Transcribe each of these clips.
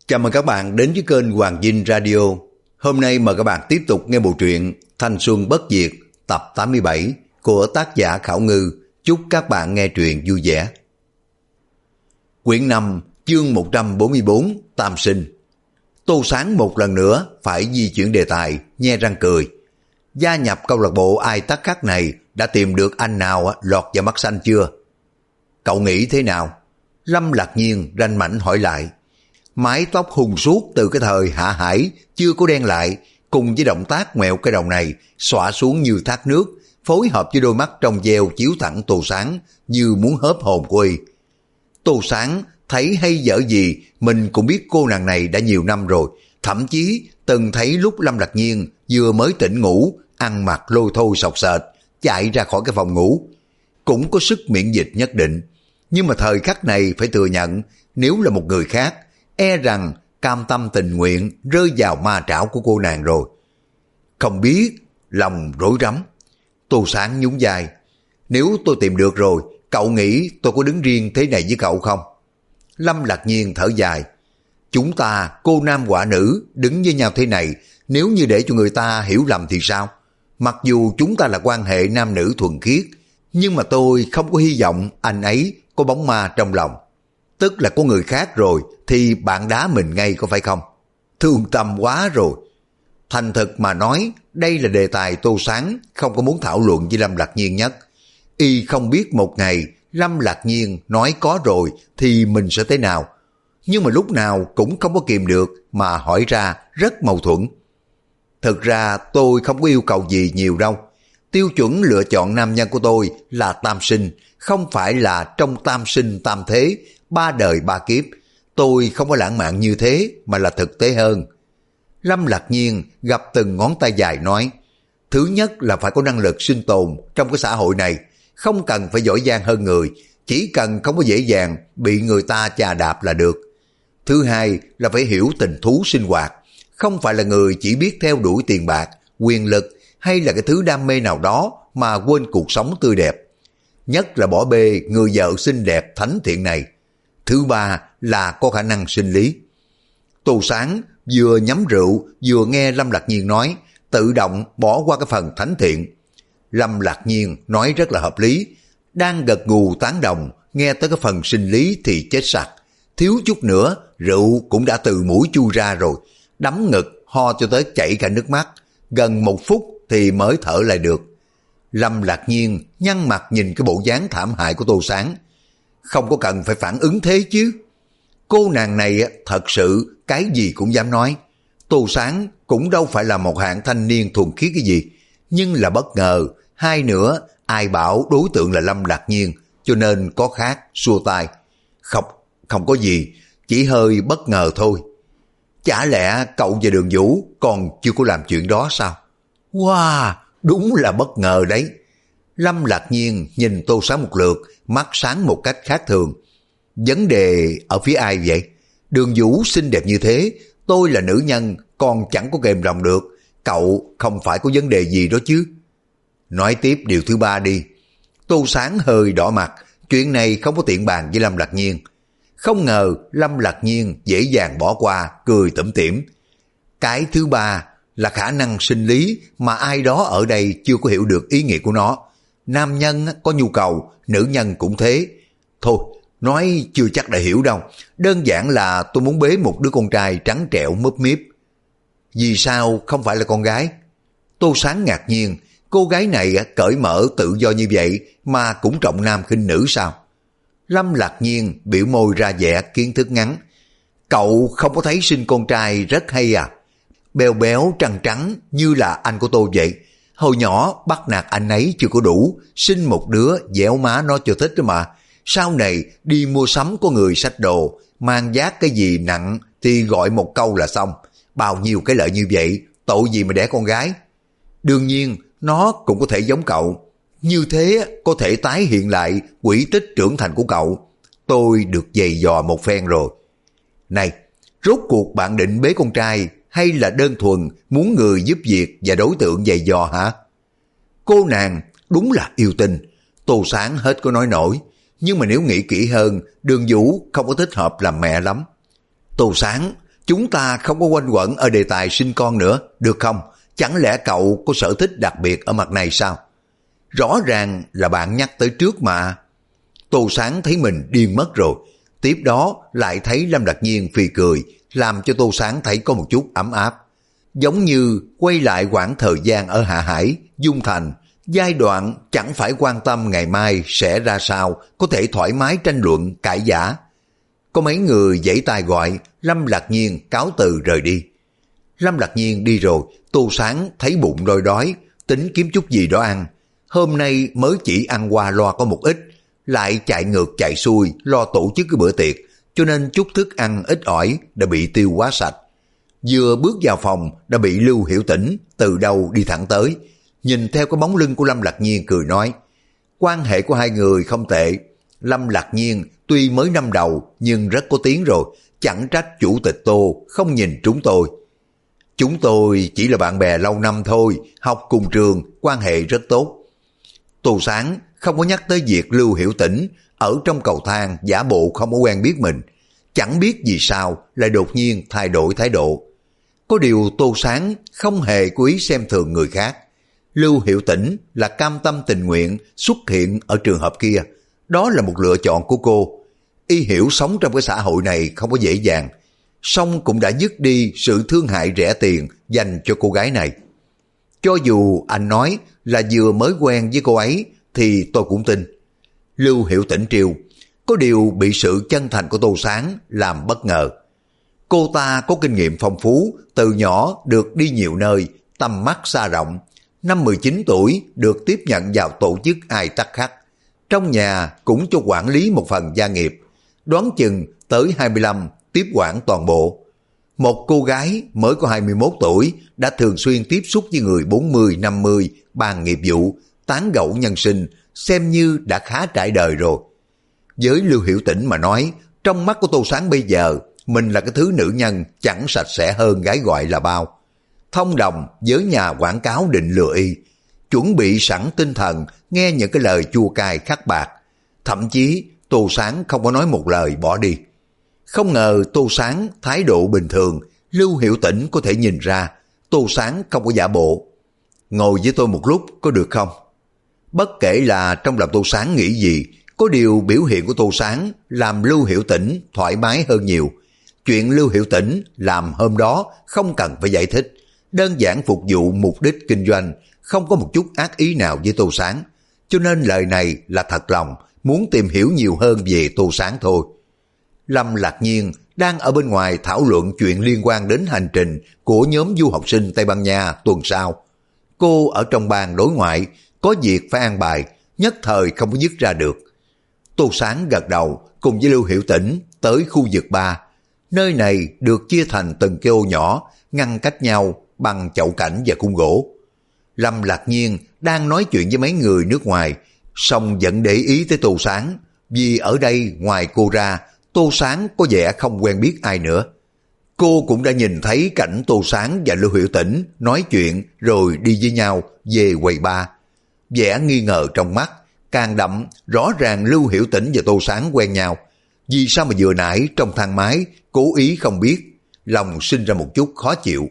Chào mừng các bạn đến với kênh Hoàng Vinh Radio. Hôm nay mời các bạn tiếp tục nghe bộ truyện Thanh Xuân Bất Diệt tập 87 của tác giả Khảo Ngư. Chúc các bạn nghe truyện vui vẻ. Quyển 5 chương 144 Tam Sinh. Tô Sáng một lần nữa phải di chuyển đề tài, nhe răng cười. Gia nhập câu lạc bộ Ai Tắc Khắc này đã tìm được anh nào lọt vào mắt xanh chưa? Cậu nghĩ thế nào? Lâm Lạc Nhiên ranh mảnh hỏi lại. Mái tóc hùng suốt từ cái thời Hạ Hải chưa có đen lại, cùng với động tác ngoẹo cái đầu này xõa xuống như thác nước, phối hợp với đôi mắt trong veo chiếu thẳng Tô Sáng như muốn hớp hồn của y. Tô Sáng thấy hay dở gì mình cũng biết cô nàng này đã nhiều năm rồi, thậm chí từng thấy lúc Lâm Lạc Nhiên vừa mới tỉnh ngủ, ăn mặc lôi thôi sọc sệt, chạy ra khỏi cái phòng ngủ. Cũng có sức miễn dịch nhất định, nhưng mà thời khắc này phải thừa nhận, nếu là một người khác, e rằng cam tâm tình nguyện rơi vào ma trảo của cô nàng rồi. Không biết, lòng rối rắm. Tô Sáng nhún vai. Nếu tôi tìm được rồi, cậu nghĩ tôi có đứng riêng thế này với cậu không? Lâm Lạc Nhiên thở dài. Chúng ta, cô nam quả nữ, đứng với nhau thế này, nếu như để cho người ta hiểu lầm thì sao? Mặc dù chúng ta là quan hệ nam nữ thuần khiết, nhưng mà tôi không có hy vọng anh ấy có bóng ma trong lòng. Tức là có người khác rồi thì bạn đá mình ngay có phải không? Thương tâm quá rồi. Thành thực mà nói, đây là đề tài Tô Sáng không có muốn thảo luận với Lâm Lạc Nhiên nhất. Y không biết một ngày Lâm Lạc Nhiên nói có rồi thì mình sẽ thế nào. Nhưng mà lúc nào cũng không có kìm được mà hỏi ra rất mâu thuẫn. Thực ra tôi không có yêu cầu gì nhiều đâu. Tiêu chuẩn lựa chọn nam nhân của tôi là tam sinh, không phải là trong tam sinh tam thế, ba đời ba kiếp. Tôi không có lãng mạn như thế mà là thực tế hơn. Lâm Lạc Nhiên gặp từng ngón tay dài nói, thứ nhất là phải có năng lực sinh tồn trong cái xã hội này, không cần phải giỏi giang hơn người, chỉ cần không có dễ dàng bị người ta chà đạp là được. Thứ hai là phải hiểu tình thú sinh hoạt, không phải là người chỉ biết theo đuổi tiền bạc, quyền lực hay là cái thứ đam mê nào đó mà quên cuộc sống tươi đẹp. Nhất là bỏ bê người vợ xinh đẹp thánh thiện này. Thứ ba là có khả năng sinh lý. Tô Sáng vừa nhắm rượu vừa nghe Lâm Lạc Nhiên nói, tự động bỏ qua cái phần thánh thiện. Lâm Lạc Nhiên nói rất là hợp lý, đang gật gù tán đồng, nghe tới cái phần sinh lý thì chết sặc. Thiếu chút nữa rượu cũng đã từ mũi chui ra rồi, đấm ngực ho cho tới chảy cả nước mắt, gần 1 phút thì mới thở lại được. Lâm Lạc Nhiên nhăn mặt nhìn cái bộ dáng thảm hại của Tô Sáng. Không có cần phải phản ứng thế chứ. Cô nàng này thật sự cái gì cũng dám nói. Tô Sáng cũng đâu phải là một hạng thanh niên thuần khiết cái gì, nhưng là bất ngờ. Hai nữa, ai bảo đối tượng là Lâm Lạc Nhiên, cho nên có khác, xua tay. Không có gì, chỉ hơi bất ngờ thôi. Chả lẽ cậu và Đường Vũ còn chưa có làm chuyện đó sao? Wow, đúng là bất ngờ đấy. Lâm Lạc Nhiên nhìn Tô Sáng một lượt, mắt sáng một cách khác thường. Vấn đề ở phía ai vậy? Đường Vũ xinh đẹp như thế, tôi là nữ nhân còn chẳng có kềm lòng được, cậu không phải có vấn đề gì đó chứ? Nói tiếp điều thứ ba đi. Tô Sáng hơi đỏ mặt, chuyện này không có tiện bàn với Lâm Lạc Nhiên. Không ngờ Lâm Lạc Nhiên dễ dàng bỏ qua, cười tủm tỉm. Cái thứ ba là khả năng sinh lý mà ai đó ở đây chưa có hiểu được ý nghĩa của nó. Nam nhân có nhu cầu, nữ nhân cũng thế. Thôi, nói chưa chắc đã hiểu đâu. Đơn giản là tôi muốn bế một đứa con trai trắng trẻo múp míp. Vì sao không phải là con gái? Tô Sáng ngạc nhiên, cô gái này cởi mở tự do như vậy mà cũng trọng nam khinh nữ sao? Lâm Lạc Nhiên biểu môi ra vẻ kiến thức ngắn. Cậu không có thấy sinh con trai rất hay à? Béo béo trắng trắng như là anh của tôi vậy. Hồi nhỏ bắt nạt anh ấy chưa có đủ, sinh một đứa dẻo má nó cho thích đó mà. Sau này đi mua sắm có người xách đồ, mang vác cái gì nặng thì gọi một câu là xong. Bao nhiêu cái lợi như vậy, tội gì mà đẻ con gái? Đương nhiên nó cũng có thể giống cậu, như thế có thể tái hiện lại quỹ tích trưởng thành của cậu. Tôi được giày dò một phen rồi. Này, rốt cuộc bạn định bế con trai hay là đơn thuần muốn người giúp việc và đối tượng giày dò hả? Cô nàng đúng là yêu tình. Tô Sáng hết có nói nổi, nhưng mà nếu nghĩ kỹ hơn, Đường Vũ không có thích hợp làm mẹ lắm. Tô Sáng, Chúng ta không có quanh quẩn ở đề tài sinh con nữa, được không? Chẳng lẽ cậu có sở thích đặc biệt ở mặt này sao? Rõ ràng là bạn nhắc tới trước mà. Tô Sáng thấy mình điên mất rồi. Tiếp đó lại thấy Lâm Lạc Nhiên phì cười, làm cho Tô Sáng thấy có một chút ấm áp. Giống như quay lại quãng thời gian ở Hạ Hải, Dung Thành, giai đoạn chẳng phải quan tâm ngày mai sẽ ra sao, có thể thoải mái tranh luận, cãi giả. Có mấy người giãy tay gọi, Lâm Lạc Nhiên cáo từ rời đi. Lâm Lạc Nhiên đi rồi, Tô Sáng thấy bụng đói đói, tính kiếm chút gì đó ăn. Hôm nay mới chỉ ăn qua loa có một ít, lại chạy ngược chạy xuôi lo tổ chức cái bữa tiệc, cho nên chút thức ăn ít ỏi đã bị tiêu quá sạch. Vừa bước vào phòng đã bị Lưu Hiểu Tĩnh từ đâu đi thẳng tới, nhìn theo cái bóng lưng của Lâm Lạc Nhiên cười nói, quan hệ của hai người không tệ. Lâm Lạc Nhiên tuy mới năm đầu nhưng rất có tiếng rồi, chẳng trách chủ tịch Tô không nhìn chúng tôi. Chúng tôi chỉ là bạn bè lâu năm thôi, học cùng trường, quan hệ rất tốt. Tô Sáng không có nhắc tới việc Lưu Hiểu Tĩnh ở trong cầu thang giả bộ không có quen biết mình, chẳng biết vì sao lại đột nhiên thay đổi thái độ. Có điều Tô Sáng không hề cố ý xem thường người khác. Lưu Hiểu Tĩnh là cam tâm tình nguyện xuất hiện ở trường hợp kia, đó là một lựa chọn của cô. Y hiểu sống trong cái xã hội này không có dễ dàng, song cũng đã dứt đi sự thương hại rẻ tiền dành cho cô gái này. Cho dù anh nói là vừa mới quen với cô ấy thì tôi cũng tin. Lưu Hiểu Tĩnh trêu, có điều bị sự chân thành của Tô Sáng làm bất ngờ. Cô ta có kinh nghiệm phong phú, từ nhỏ được đi nhiều nơi, tầm mắt xa rộng. Năm 19 tuổi được tiếp nhận vào tổ chức Ai Tắc Khắc. Trong nhà cũng cho quản lý một phần gia nghiệp. Đoán chừng tới 25 tiếp quản toàn bộ. Một cô gái mới có 21 tuổi đã thường xuyên tiếp xúc với người 40-50 bàn nghiệp vụ, tán gẫu nhân sinh, xem như đã khá trải đời rồi. Với Lưu Hiểu Tĩnh mà nói, trong mắt của Tô Sáng bây giờ, mình là cái thứ nữ nhân chẳng sạch sẽ hơn gái gọi là bao. Thông đồng với nhà quảng cáo định lừa y, chuẩn bị sẵn tinh thần nghe những cái lời chua cay khắc bạc. Thậm chí Tô Sáng không có nói một lời bỏ đi. Không ngờ Tô Sáng thái độ bình thường, Lưu Hiểu Tĩnh có thể nhìn ra Tô Sáng không có giả bộ. Ngồi với tôi một lúc có được không? Bất kể là trong lòng Tô Sáng nghĩ gì, có điều biểu hiện của Tô Sáng làm Lưu Hiểu Tĩnh thoải mái hơn nhiều. Chuyện Lưu Hiểu Tĩnh làm hôm đó không cần phải giải thích, đơn giản phục vụ mục đích kinh doanh, không có một chút ác ý nào với Tô Sáng. Cho nên lời này là thật lòng, muốn tìm hiểu nhiều hơn về Tô Sáng thôi. Lâm Lạc Nhiên đang ở bên ngoài thảo luận chuyện liên quan đến hành trình của nhóm du học sinh Tây Ban Nha tuần sau. Cô ở trong ban đối ngoại, có việc phải an bài, nhất thời không có dứt ra được. Tô Sáng gật đầu cùng với Lưu Hiểu Tĩnh tới khu vực bar. Nơi này được chia thành từng cái ô nhỏ, ngăn cách nhau bằng chậu cảnh và khung gỗ. Lâm Lạc Nhiên đang nói chuyện với mấy người nước ngoài, song vẫn để ý tới Tô Sáng, vì ở đây ngoài cô ra, Tô Sáng có vẻ không quen biết ai nữa. Cô cũng đã nhìn thấy cảnh Tô Sáng và Lưu Hiểu Tĩnh nói chuyện rồi đi với nhau về quầy bar. Vẻ nghi ngờ trong mắt càng đậm, rõ ràng Lưu Hiểu Tĩnh và Tô Sáng quen nhau. Vì sao mà vừa nãy trong thang máy cố ý không biết, lòng sinh ra một chút khó chịu.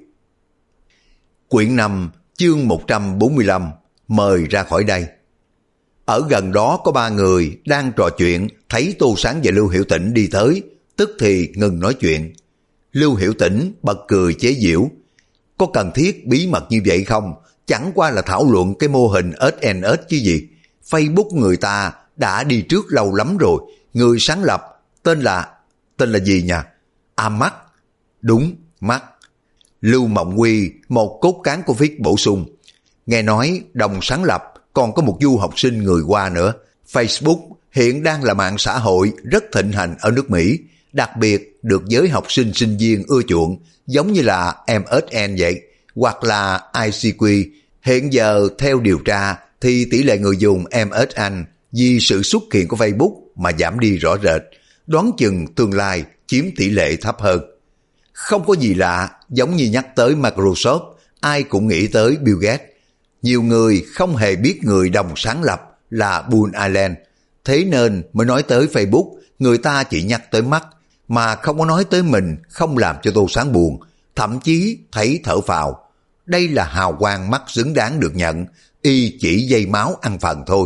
Quyển 5 chương 145, mời ra khỏi đây. Ở gần đó có ba người đang trò chuyện, thấy Tô Sáng và Lưu Hiểu Tĩnh đi tới, tức thì ngừng nói chuyện. Lưu Hiểu Tĩnh bật cười chế giễu, có cần thiết bí mật như vậy không? Chẳng qua là thảo luận cái mô hình SNS chứ gì. Facebook người ta đã đi trước lâu lắm rồi, người sáng lập tên là gì nhỉ? Mắt. Đúng, Mắt. Lưu Mộng Quy, một cốt cán của Viết bổ sung. Nghe nói đồng sáng lập còn có một du học sinh người Hoa nữa. Facebook hiện đang là mạng xã hội rất thịnh hành ở nước Mỹ, đặc biệt được giới học sinh sinh viên ưa chuộng, giống như là MSN vậy, hoặc là ICQ. Hiện giờ theo điều tra thì tỷ lệ người dùng MSN vì sự xuất hiện của Facebook mà giảm đi rõ rệt, đoán chừng tương lai chiếm tỷ lệ thấp hơn. Không có gì lạ, giống như nhắc tới Microsoft, ai cũng nghĩ tới Bill Gates. Nhiều người không hề biết người đồng sáng lập là Bull Allen, thế nên mới nói tới Facebook, người ta chỉ nhắc tới Mắt. mà không có nói tới mình không làm cho Tô Sáng buồn, thậm chí thấy thở phào. Đây là hào quang mắt xứng đáng được nhận, y chỉ dây máu ăn phần thôi.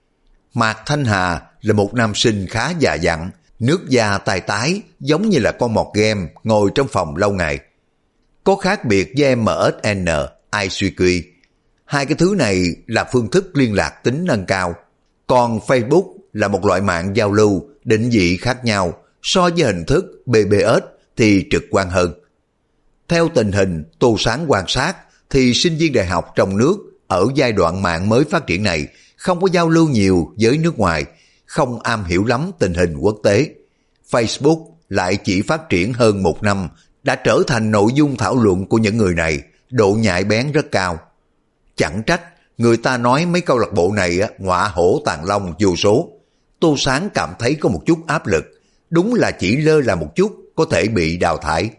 Mạc Thanh Hà là một nam sinh khá già dặn, nước da tai tái giống như là con mọt game ngồi trong phòng lâu ngày. Có khác biệt với MSN, ICQ. Hai cái thứ này là phương thức liên lạc tính nâng cao. Còn Facebook là một loại mạng giao lưu, định vị khác nhau, so với hình thức BBS thì trực quan hơn. Theo tình hình Tô Sáng quan sát thì sinh viên đại học trong nước ở giai đoạn mạng mới phát triển này không có giao lưu nhiều với nước ngoài, không am hiểu lắm tình hình quốc tế. Facebook lại chỉ phát triển hơn 1 năm đã trở thành nội dung thảo luận của những người này, độ nhạy bén rất cao. Chẳng trách người ta nói mấy câu lạc bộ này ngọa hổ tàng long vô số. Tô Sáng cảm thấy có một chút áp lực, đúng là chỉ lơ là một chút có thể bị đào thải.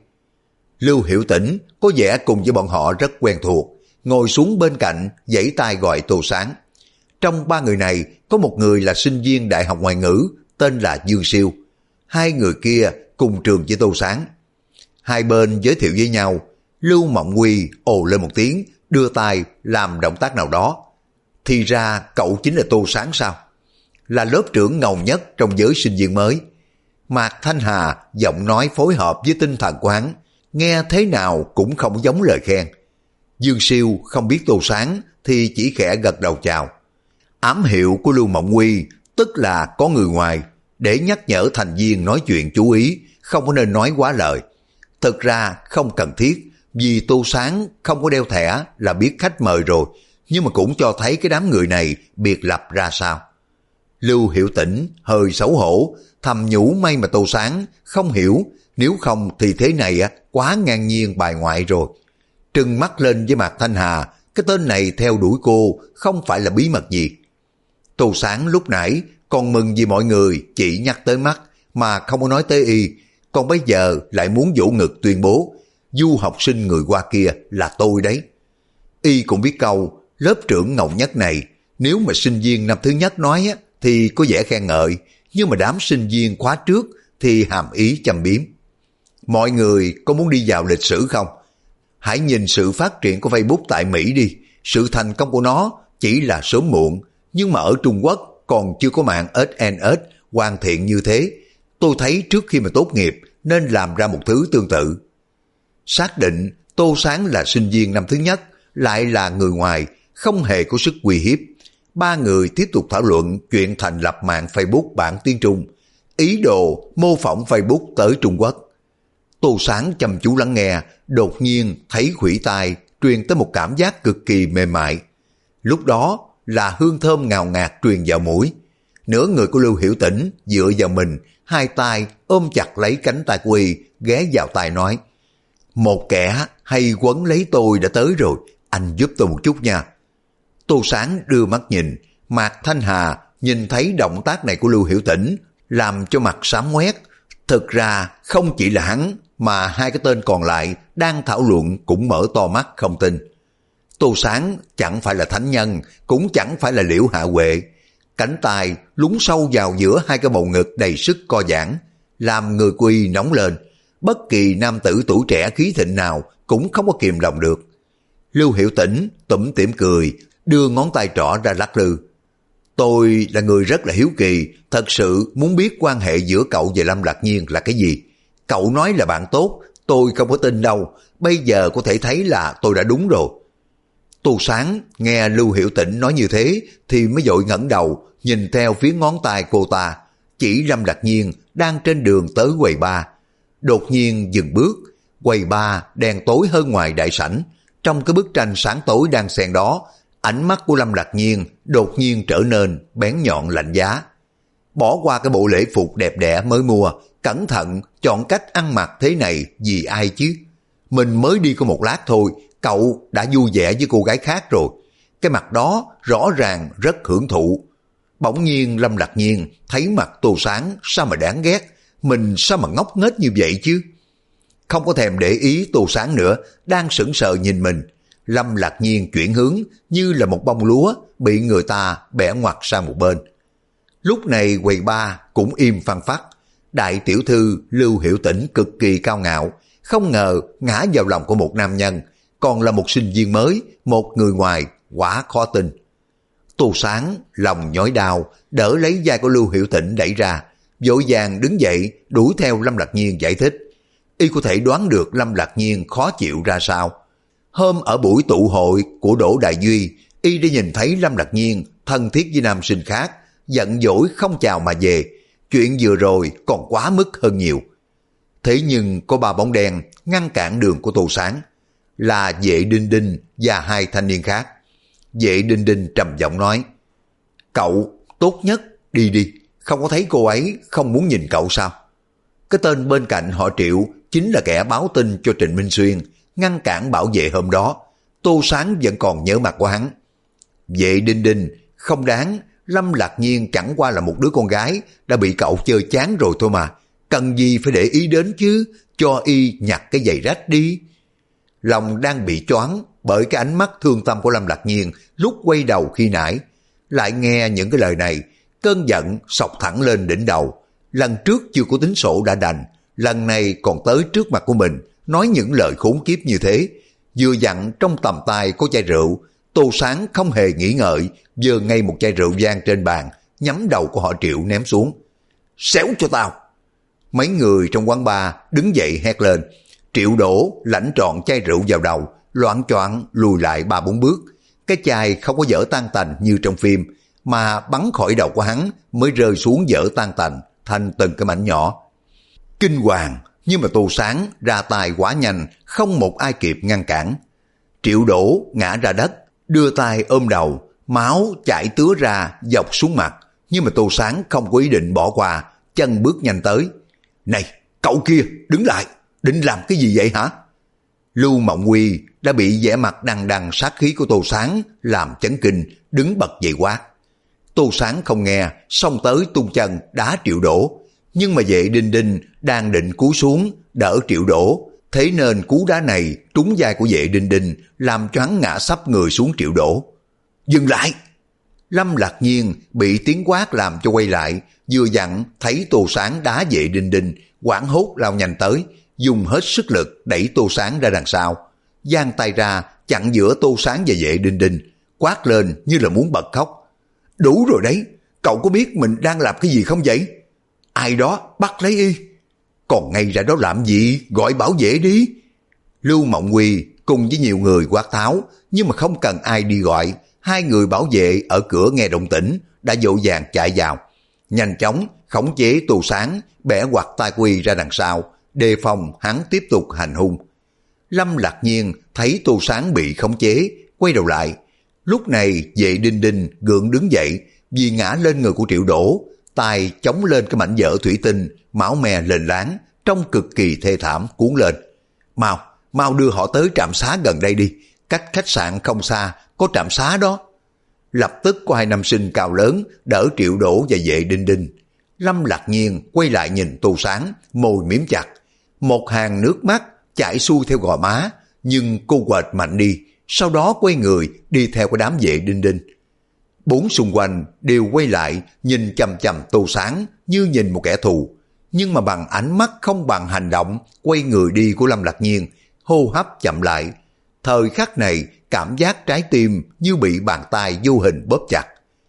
Lưu Hiểu Tĩnh có vẻ cùng với bọn họ rất quen thuộc, ngồi xuống bên cạnh giãy tay gọi Tô Sáng. Trong 3 người này có một người là sinh viên đại học ngoại ngữ tên là Dương Siêu, 2 người kia cùng trường với Tô Sáng. Hai bên giới thiệu với nhau, Lưu Mộng Quy ồ lên một tiếng, đưa tay làm động tác nào đó. Thì ra cậu chính là Tô Sáng sao? Là lớp trưởng ngầu nhất trong giới sinh viên mới. Mạc Thanh Hà giọng nói phối hợp với tinh thần của hắn, nghe thế nào cũng không giống lời khen. Dương Siêu không biết Tô Sáng thì chỉ khẽ gật đầu chào. Ám hiệu của Lưu Mộng Quy tức là có người ngoài, để nhắc nhở thành viên nói chuyện chú ý, không có nên nói quá lời. Thực ra không cần thiết, vì Tô Sáng không có đeo thẻ là biết khách mời rồi, nhưng mà cũng cho thấy cái đám người này biệt lập ra sao. Lưu Hiểu Tĩnh hơi xấu hổ, thầm nhủ may mà Tô Sáng không hiểu, nếu không thì thế này quá ngang nhiên bài ngoại rồi. Trừng mắt lên với Mạc Thanh Hà, cái tên này theo đuổi cô không phải là bí mật gì. Tô Sáng lúc nãy còn mừng vì mọi người chỉ nhắc tới mắt mà không có nói tới y, còn bây giờ lại muốn vỗ ngực tuyên bố du học sinh người Hoa kia là tôi đấy. Y cũng biết câu lớp trưởng ngầu nhất này, nếu mà sinh viên năm thứ nhất nói thì có vẻ khen ngợi, nhưng mà đám sinh viên khóa trước thì hàm ý châm biếm. Mọi người có muốn đi vào lịch sử không? Hãy nhìn sự phát triển của Facebook tại Mỹ đi, sự thành công của nó chỉ là sớm muộn, nhưng mà ở Trung Quốc còn chưa có mạng SNS hoàn thiện như thế. Tôi thấy trước khi mà tốt nghiệp nên làm ra một thứ tương tự. Xác định Tô Sáng là sinh viên năm thứ nhất, lại là người ngoài, không hề có sức uy hiếp. 3 người tiếp tục thảo luận chuyện thành lập mạng Facebook bản tiếng Trung, ý đồ mô phỏng Facebook tới Trung Quốc. Tô Sáng chăm chú lắng nghe, đột nhiên thấy khuỷu tai truyền tới một cảm giác cực kỳ mềm mại. Lúc đó là hương thơm ngào ngạt truyền vào mũi. Nửa người của Lưu Hiểu Tĩnh dựa vào mình, hai tay ôm chặt lấy cánh tay của y, ghé vào tai nói: một kẻ hay quấn lấy tôi đã tới rồi, anh giúp tôi một chút nha. Tô Sáng đưa mắt nhìn, Mạc Thanh Hà nhìn thấy động tác này của Lưu Hiểu Tĩnh, làm cho mặt xám ngoét. Thực ra không chỉ là hắn, mà 2 cái tên còn lại đang thảo luận cũng mở to mắt không tin. Tô Sáng chẳng phải là thánh nhân, cũng chẳng phải là Liễu Hạ Huệ. Cánh tay lún sâu vào giữa 2 cái bầu ngực đầy sức co giãn, làm người của y nóng lên. Bất kỳ nam tử tuổi trẻ khí thịnh nào cũng không có kìm lòng được. Lưu Hiểu Tĩnh tủm tỉm cười, đưa ngón tay trỏ ra lắc lư. Tôi là người rất là hiếu kỳ, thật sự muốn biết quan hệ giữa cậu và Lâm Lạc Nhiên là cái gì. Cậu nói là bạn tốt, tôi không có tin đâu, bây giờ có thể thấy là tôi đã đúng rồi. Tô Sáng nghe Lưu Hiểu Tĩnh nói như thế thì mới vội ngẩng đầu, nhìn theo phía ngón tay cô ta, chỉ Lâm Lạc Nhiên đang trên đường tới quầy bar. Đột nhiên dừng bước, quầy bar đèn tối hơn ngoài đại sảnh. Trong cái bức tranh sáng tối đang xen đó, ánh mắt của Lâm Lạc Nhiên đột nhiên trở nên bén nhọn lạnh giá. Bỏ qua cái bộ lễ phục đẹp đẽ mới mua, cẩn thận chọn cách ăn mặc thế này vì ai chứ? Mình mới đi có một lát thôi, cậu đã vui vẻ với cô gái khác rồi. Cái mặt đó rõ ràng rất hưởng thụ. Bỗng nhiên Lâm Lạc Nhiên thấy mặt Tô Sáng sao mà đáng ghét, mình sao mà ngốc nghếch như vậy chứ? Không có thèm để ý Tô Sáng nữa, đang sững sờ nhìn mình. Lâm Lạc Nhiên chuyển hướng như là một bông lúa bị người ta bẻ ngoặt sang một bên. Lúc này quầy bar cũng im phăng phắc. đại tiểu thư Lưu Hiểu Tĩnh cực kỳ cao ngạo, không ngờ ngã vào lòng của một nam nhân, còn là một sinh viên mới, một người ngoài, quả khó tin. Tô Sáng lòng nhói đau, đỡ lấy vai của Lưu Hiểu Tĩnh đẩy ra, vội vàng đứng dậy đuổi theo Lâm Lạc Nhiên giải thích. Y có thể đoán được Lâm Lạc Nhiên khó chịu ra sao. Hôm ở buổi tụ hội của Đỗ Đại Duy, Y đã nhìn thấy Lâm Lạc Nhiên thân thiết với nam sinh khác, giận dỗi không chào mà về. Chuyện vừa rồi còn quá mức hơn nhiều. Thế nhưng có ba bóng đen ngăn cản đường của Tô Sáng, là Vệ Đinh Đinh và hai thanh niên khác. Vệ Đinh Đinh trầm giọng nói, cậu tốt nhất đi đi, không có thấy cô ấy không muốn nhìn cậu sao? Cái tên bên cạnh họ Triệu chính là kẻ báo tin cho Trịnh Minh Xuyên, ngăn cản bảo vệ hôm đó. Tô Sáng vẫn còn nhớ mặt của hắn. Vệ Đinh Đinh, không đáng, Lâm Lạc Nhiên chẳng qua là một đứa con gái đã bị cậu chơi chán rồi thôi mà, cần gì phải để ý đến chứ, cho y nhặt cái giày rách đi. Lòng đang bị choáng bởi cái ánh mắt thương tâm của Lâm Lạc Nhiên lúc quay đầu khi nãy, lại nghe những cái lời này, cơn giận xộc thẳng lên đỉnh đầu. Lần trước chưa có tính sổ đã đành, lần này còn tới trước mặt của mình nói những lời khốn kiếp như thế. Vừa dặn trong tầm tay có chai rượu, Tô Sáng không hề nghĩ ngợi, giơ ngay một chai rượu vang trên bàn, nhắm đầu của họ Triệu ném xuống. Xéo cho tao! Mấy người trong quán bar đứng dậy hét lên. Triệu Đỗ lãnh trọn chai rượu vào đầu, loạng choạng lùi lại 3-4 bước. Cái chai không có vỡ tan tành như trong phim, mà bắn khỏi đầu của hắn mới rơi xuống vỡ tan tành thành từng cái mảnh nhỏ. Kinh hoàng, nhưng mà Tô Sáng ra tay quá nhanh, không một ai kịp ngăn cản. Triệu Đỗ ngã ra đất, đưa tay ôm đầu, máu chảy tứa ra dọc xuống mặt, nhưng mà Tô Sáng không có ý định bỏ qua, chân bước nhanh tới. Này, cậu kia, đứng lại, định làm cái gì vậy hả? Lưu Mộng Quy đã bị vẻ mặt đằng đằng sát khí của Tô Sáng làm chấn kinh, đứng bật dậy quát. Tô Sáng không nghe, xông tới tung chân đá Triệu Đỗ, nhưng mà Vệ Đinh Đinh đang định cúi xuống đỡ Triệu Đỗ, thế nên cú đá này trúng vai của Vệ Đinh Đinh, làm choáng ngã sấp người xuống Triệu Đỗ. Dừng lại! Lâm Lạc Nhiên bị tiếng quát làm cho quay lại, vừa dặn thấy Tô Sáng đá Vệ Đinh Đinh, hoảng hốt lao nhanh tới, dùng hết sức lực đẩy Tô Sáng ra đằng sau, giang tay ra chặn giữa Tô Sáng và Vệ Đinh Đinh, quát lên như là muốn bật khóc. Đủ rồi đấy, cậu có biết mình đang làm cái gì không vậy? Ai đó bắt lấy y. Còn ngay ra đó làm gì, gọi bảo vệ đi. Lưu Mộng Quy cùng với nhiều người quát tháo, nhưng mà không cần ai đi gọi. Hai người bảo vệ ở cửa nghe động tĩnh đã vội vàng chạy vào, nhanh chóng khống chế Tô Sáng, bẻ quặt tay Quy ra đằng sau, đề phòng hắn tiếp tục hành hung. Lâm Lạc Nhiên thấy Tô Sáng bị khống chế, quay đầu lại. Lúc này Vệ Đinh Đinh gượng đứng dậy, vì ngã lên người của Triệu Đỗ, tay chống lên cái mảnh vỡ thủy tinh, máu me lên láng, trông cực kỳ thê thảm, cuốn lên. Mau đưa họ tới trạm xá gần đây đi, cách khách sạn không xa, có trạm xá đó. Lập tức có hai nam sinh cao lớn đỡ Triệu Đỗ và Vệ Đinh Đinh. Lâm Lạc Nhiên quay lại nhìn Tô Sáng, môi mím chặt, một hàng nước mắt chảy xuôi theo gò má, nhưng cô quệt mạnh đi, sau đó quay người đi theo cái đám Vệ Đinh Đinh. Bốn xung quanh đều quay lại nhìn chằm chằm Tô Sáng như nhìn một kẻ thù, nhưng mà bằng ánh mắt không bằng hành động quay người đi của Lâm Lạc Nhiên, hô hấp chậm lại. Thời khắc này cảm giác trái tim như bị bàn tay vô hình bóp chặt.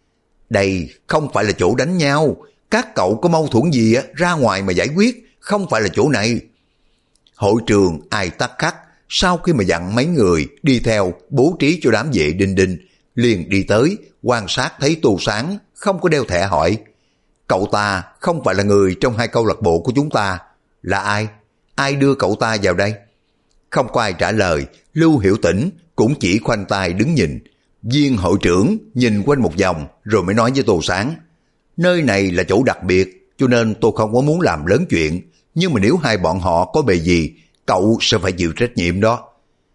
Đây không phải là chỗ đánh nhau, các cậu có mâu thuẫn gì ra ngoài mà giải quyết, không phải là chỗ này. Hội trường ai tắc khắc, sau khi mà dặn mấy người đi theo bố trí cho đám Vệ Đinh Đinh, liền đi tới quan sát thấy Tô Sáng không có đeo thẻ hỏi. Cậu ta không phải là người trong hai câu lạc bộ của chúng ta, là ai? Ai đưa cậu ta vào đây? Không có ai trả lời. Lưu Hiểu Tĩnh cũng chỉ khoanh tay đứng nhìn. Viên hội trưởng nhìn quanh một vòng rồi mới nói với Tô Sáng, nơi này là chỗ đặc biệt, cho nên tôi không có muốn làm lớn chuyện, nhưng mà nếu hai bọn họ có bề gì, cậu sẽ phải chịu trách nhiệm đó.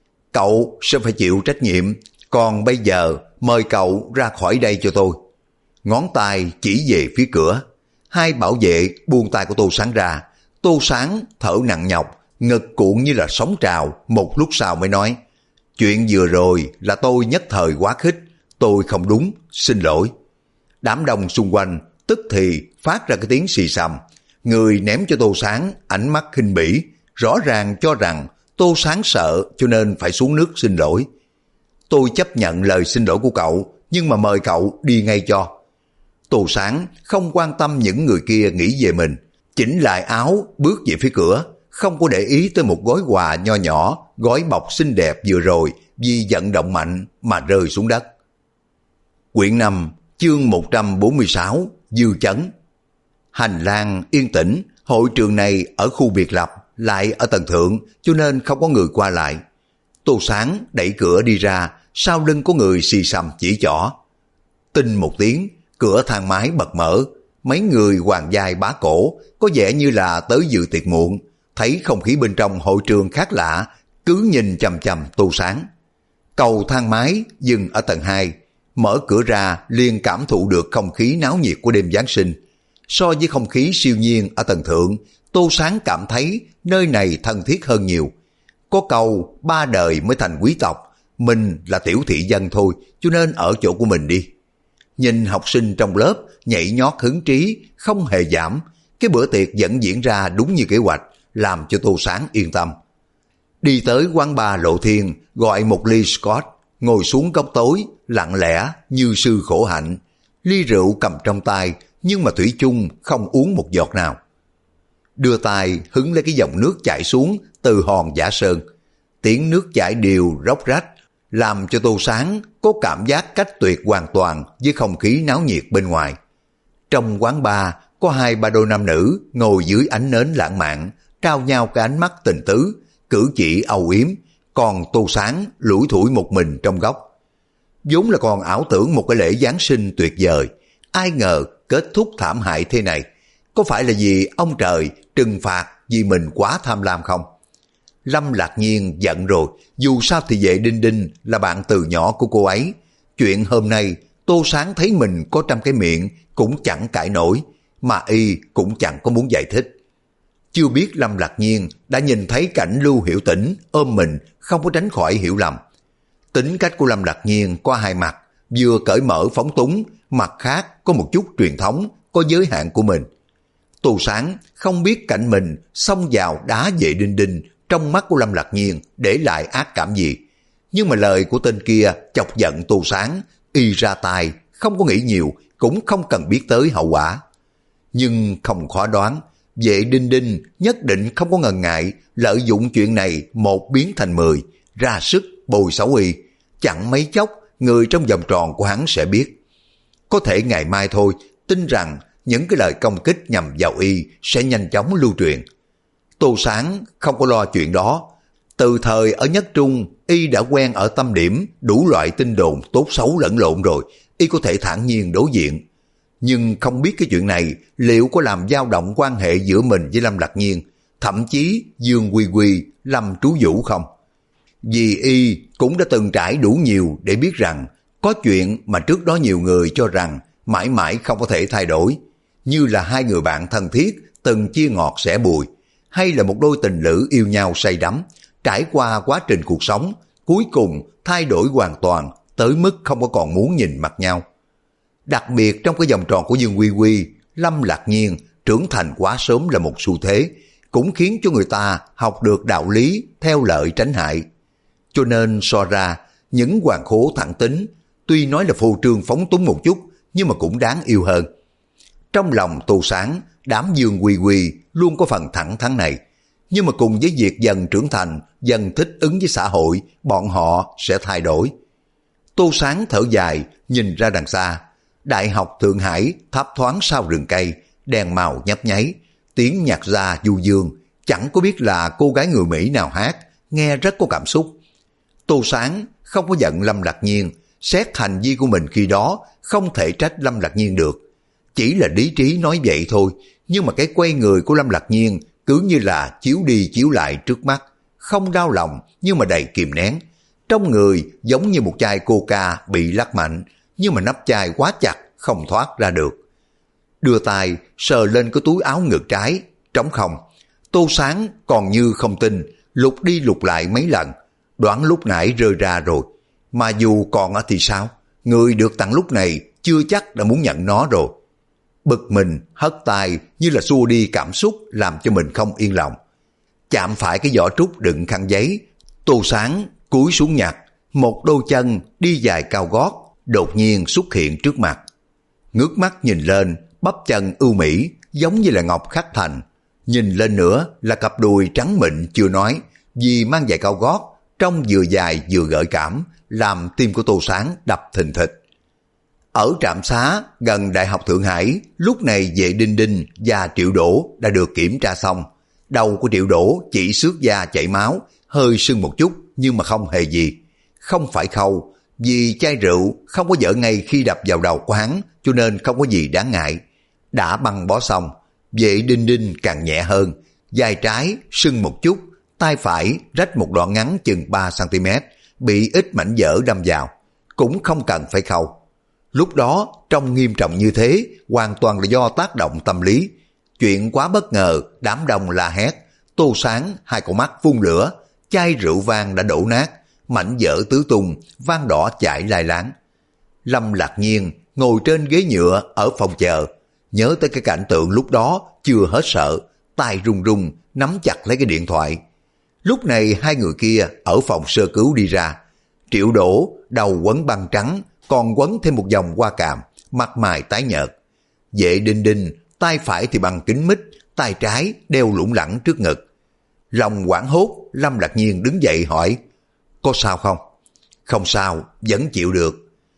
Cậu sẽ phải chịu trách nhiệm, còn bây giờ mời cậu ra khỏi đây cho tôi. Ngón tay chỉ về phía cửa. Hai bảo vệ buông tay của Tô Sáng ra. Tô Sáng thở nặng nhọc, ngực cuộn như là sóng trào, một lúc sau mới nói, chuyện vừa rồi là tôi nhất thời quá khích, tôi không đúng, xin lỗi. Đám đông xung quanh tức thì phát ra cái tiếng xì xầm. Người ném cho Tô Sáng ánh mắt khinh bỉ, rõ ràng cho rằng Tô Sáng sợ cho nên phải xuống nước xin lỗi. Tôi chấp nhận lời xin lỗi của cậu, nhưng mà mời cậu đi ngay cho. Tô Sáng không quan tâm những người kia nghĩ về mình, chỉnh lại áo bước về phía cửa, không có để ý tới một gói quà nho nhỏ, gói bọc xinh đẹp vừa rồi vì vận động mạnh mà rơi xuống đất. Quyển 5, chương 146, Dư Chấn. Hành lang yên tĩnh, hội trường này ở khu biệt lập, lại ở tầng thượng cho nên không có người qua lại. Tô Sáng đẩy cửa đi ra, sau lưng có người xì xầm chỉ trỏ. Tinh một tiếng, cửa thang máy bật mở, mấy người hoàng giai bá cổ có vẻ như là tới dự tiệc muộn, thấy không khí bên trong hội trường khác lạ, cứ nhìn chằm chằm Tô Sáng. Cầu thang máy dừng ở tầng 2, mở cửa ra liền cảm thụ được không khí náo nhiệt của đêm Giáng sinh. So với không khí siêu nhiên ở tầng thượng, Tô Sáng cảm thấy nơi này thân thiết hơn nhiều. Có câu 3 đời mới thành quý tộc, mình là tiểu thị dân thôi, cho nên ở chỗ của mình đi. Nhìn học sinh trong lớp nhảy nhót hứng trí, không hề giảm, cái bữa tiệc vẫn diễn ra đúng như kế hoạch, làm cho Tô Sáng yên tâm. Đi tới quán bar Lộ Thiên, gọi một ly Scotch, ngồi xuống góc tối, lặng lẽ như sư khổ hạnh. Ly rượu cầm trong tay, nhưng mà thủy chung không uống một giọt nào. Đưa tay hứng lấy cái dòng nước chảy xuống từ hòn Giả Sơn. Tiếng nước chảy đều róc rách, làm cho Tô Sáng có cảm giác cách tuyệt hoàn toàn với không khí náo nhiệt bên ngoài. Trong quán bar có 2-3 đôi nam nữ ngồi dưới ánh nến lãng mạn, trao nhau cái ánh mắt tình tứ, cử chỉ âu yếm, còn Tô Sáng lủi thủi một mình trong góc. Vốn là còn ảo tưởng một cái lễ Giáng sinh tuyệt vời, ai ngờ kết thúc thảm hại thế này. Có phải là vì ông trời trừng phạt vì mình quá tham lam không? Lâm Lạc Nhiên giận rồi, dù sao thì Vệ Đinh Đinh là bạn từ nhỏ của cô ấy. Chuyện hôm nay Tô Sáng thấy mình có trăm cái miệng cũng chẳng cãi nổi, mà y cũng chẳng có muốn giải thích. Chưa biết Lâm Lạc Nhiên đã nhìn thấy cảnh Lưu Hiểu Tĩnh ôm mình, không có tránh khỏi hiểu lầm. Tính cách của Lâm Lạc Nhiên có hai mặt, vừa cởi mở phóng túng, mặt khác có một chút truyền thống, có giới hạn của mình. Tô Sáng không biết cảnh mình xông vào đá Vệ Đinh Đinh trong mắt của Lâm Lạc Nhiên để lại ác cảm gì. Nhưng mà lời của tên kia chọc giận Tô Sáng, y ra tay, không có nghĩ nhiều, cũng không cần biết tới hậu quả. Nhưng không khó đoán, Vệ Đinh Đinh nhất định không có ngần ngại lợi dụng chuyện này một biến thành 10, ra sức bồi xấu y. Chẳng mấy chốc, người trong vòng tròn của hắn sẽ biết. Có thể ngày mai thôi, tin rằng những cái lời công kích nhằm vào y sẽ nhanh chóng lưu truyền. Tô Sáng không có lo chuyện đó. Từ thời ở Nhất Trung, y đã quen ở tâm điểm đủ loại tin đồn tốt xấu lẫn lộn rồi, y có thể thản nhiên đối diện. Nhưng không biết cái chuyện này liệu có làm dao động quan hệ giữa mình với Lâm Lạc Nhiên, thậm chí Dương Quy Quy, Lâm Trú Vũ không? Vì y cũng đã từng trải đủ nhiều để biết rằng có chuyện mà trước đó nhiều người cho rằng mãi mãi không có thể thay đổi, như là hai người bạn thân thiết từng chia ngọt sẻ bùi, hay là một đôi tình lữ yêu nhau say đắm, trải qua quá trình cuộc sống, cuối cùng thay đổi hoàn toàn tới mức không có còn muốn nhìn mặt nhau. Đặc biệt trong cái vòng tròn của Dương Quy Quy, Lâm Lạc Nhiên trưởng thành quá sớm là một xu thế, cũng khiến cho người ta học được đạo lý theo lợi tránh hại. Cho nên so ra, những hoàng khố thẳng tính, tuy nói là phô trương phóng túng một chút, nhưng mà cũng đáng yêu hơn. Trong lòng Tô Sáng, đám Dương Quy Quy luôn có phần thẳng thắn này, nhưng mà cùng với việc dần trưởng thành, dần thích ứng với xã hội, bọn họ sẽ thay đổi. Tô Sáng thở dài, nhìn ra đằng xa, Đại học Thượng Hải thấp thoáng sau rừng cây, đèn màu nhấp nháy, tiếng nhạc gia du dương, chẳng có biết là cô gái người Mỹ nào hát, nghe rất có cảm xúc. Tô Sáng không có giận Lâm Lạc Nhiên, xét hành vi của mình khi đó không thể trách Lâm Lạc Nhiên được. Chỉ là lý trí nói vậy thôi, nhưng mà cái quay người của Lâm Lạc Nhiên cứ như là chiếu đi chiếu lại trước mắt, không đau lòng nhưng mà đầy kìm nén. Trong người giống như một chai coca bị lắc mạnh, nhưng mà nắp chai quá chặt, không thoát ra được. Đưa tay sờ lên cái túi áo ngực trái, trống không. Tô Sáng còn như không tin, lục đi lục lại mấy lần, đoán lúc nãy rơi ra rồi. Mà dù còn thì sao, người được tặng lúc này chưa chắc đã muốn nhận nó rồi. bực mình hất tay như là xua đi cảm xúc làm cho mình không yên lòng. Chạm phải cái giỏ trúc đựng khăn giấy, Tô Sáng cúi xuống nhặt, một đôi chân đi dài cao gót đột nhiên xuất hiện trước mặt. Ngước mắt nhìn lên, bắp chân ưu mỹ giống như là ngọc khắc thành. Nhìn lên nữa là cặp đùi trắng mịn chưa nói, vì mang giày cao gót, trông vừa dài vừa gợi cảm, làm tim của Tô Sáng đập thình thịch. Ở trạm xá gần Đại học Thượng Hải, lúc này Vệ Đinh Đinh và Triệu Đỗ đã được kiểm tra xong. Đầu của Triệu Đỗ chỉ xước da chảy máu, hơi sưng một chút nhưng mà không hề gì. Không phải khâu, vì chai rượu không có vỡ ngay khi đập vào đầu của hắn, cho nên không có gì đáng ngại. Đã băng bó xong, Vệ Đinh Đinh càng nhẹ hơn, vai trái sưng một chút, tay phải rách một đoạn ngắn chừng 3cm, bị ít mảnh vỡ đâm vào, cũng không cần phải khâu. Lúc đó trông nghiêm trọng như thế hoàn toàn là do tác động tâm lý. Chuyện quá bất ngờ, đám đông la hét, Tô Sáng hai con mắt phun lửa, chai rượu vang đã đổ nát, mảnh vỡ tứ tung, vang đỏ chảy lai láng. Lâm Lạc Nhiên ngồi trên ghế nhựa ở phòng chờ, nhớ tới cái cảnh tượng lúc đó chưa hết sợ, tay run run nắm chặt lấy cái điện thoại. Lúc này hai người kia ở phòng sơ cứu đi ra. Triệu Đỗ đầu quấn băng trắng, còn quấn thêm một vòng hoa càm, mặt mày tái nhợt. Vệ Đinh Đinh tay phải thì bằng kính mít, tay trái đeo lủng lẳng trước ngực. Lòng hoảng hốt, Lâm Lạc Nhiên đứng dậy hỏi, có sao không? Không sao, vẫn chịu được.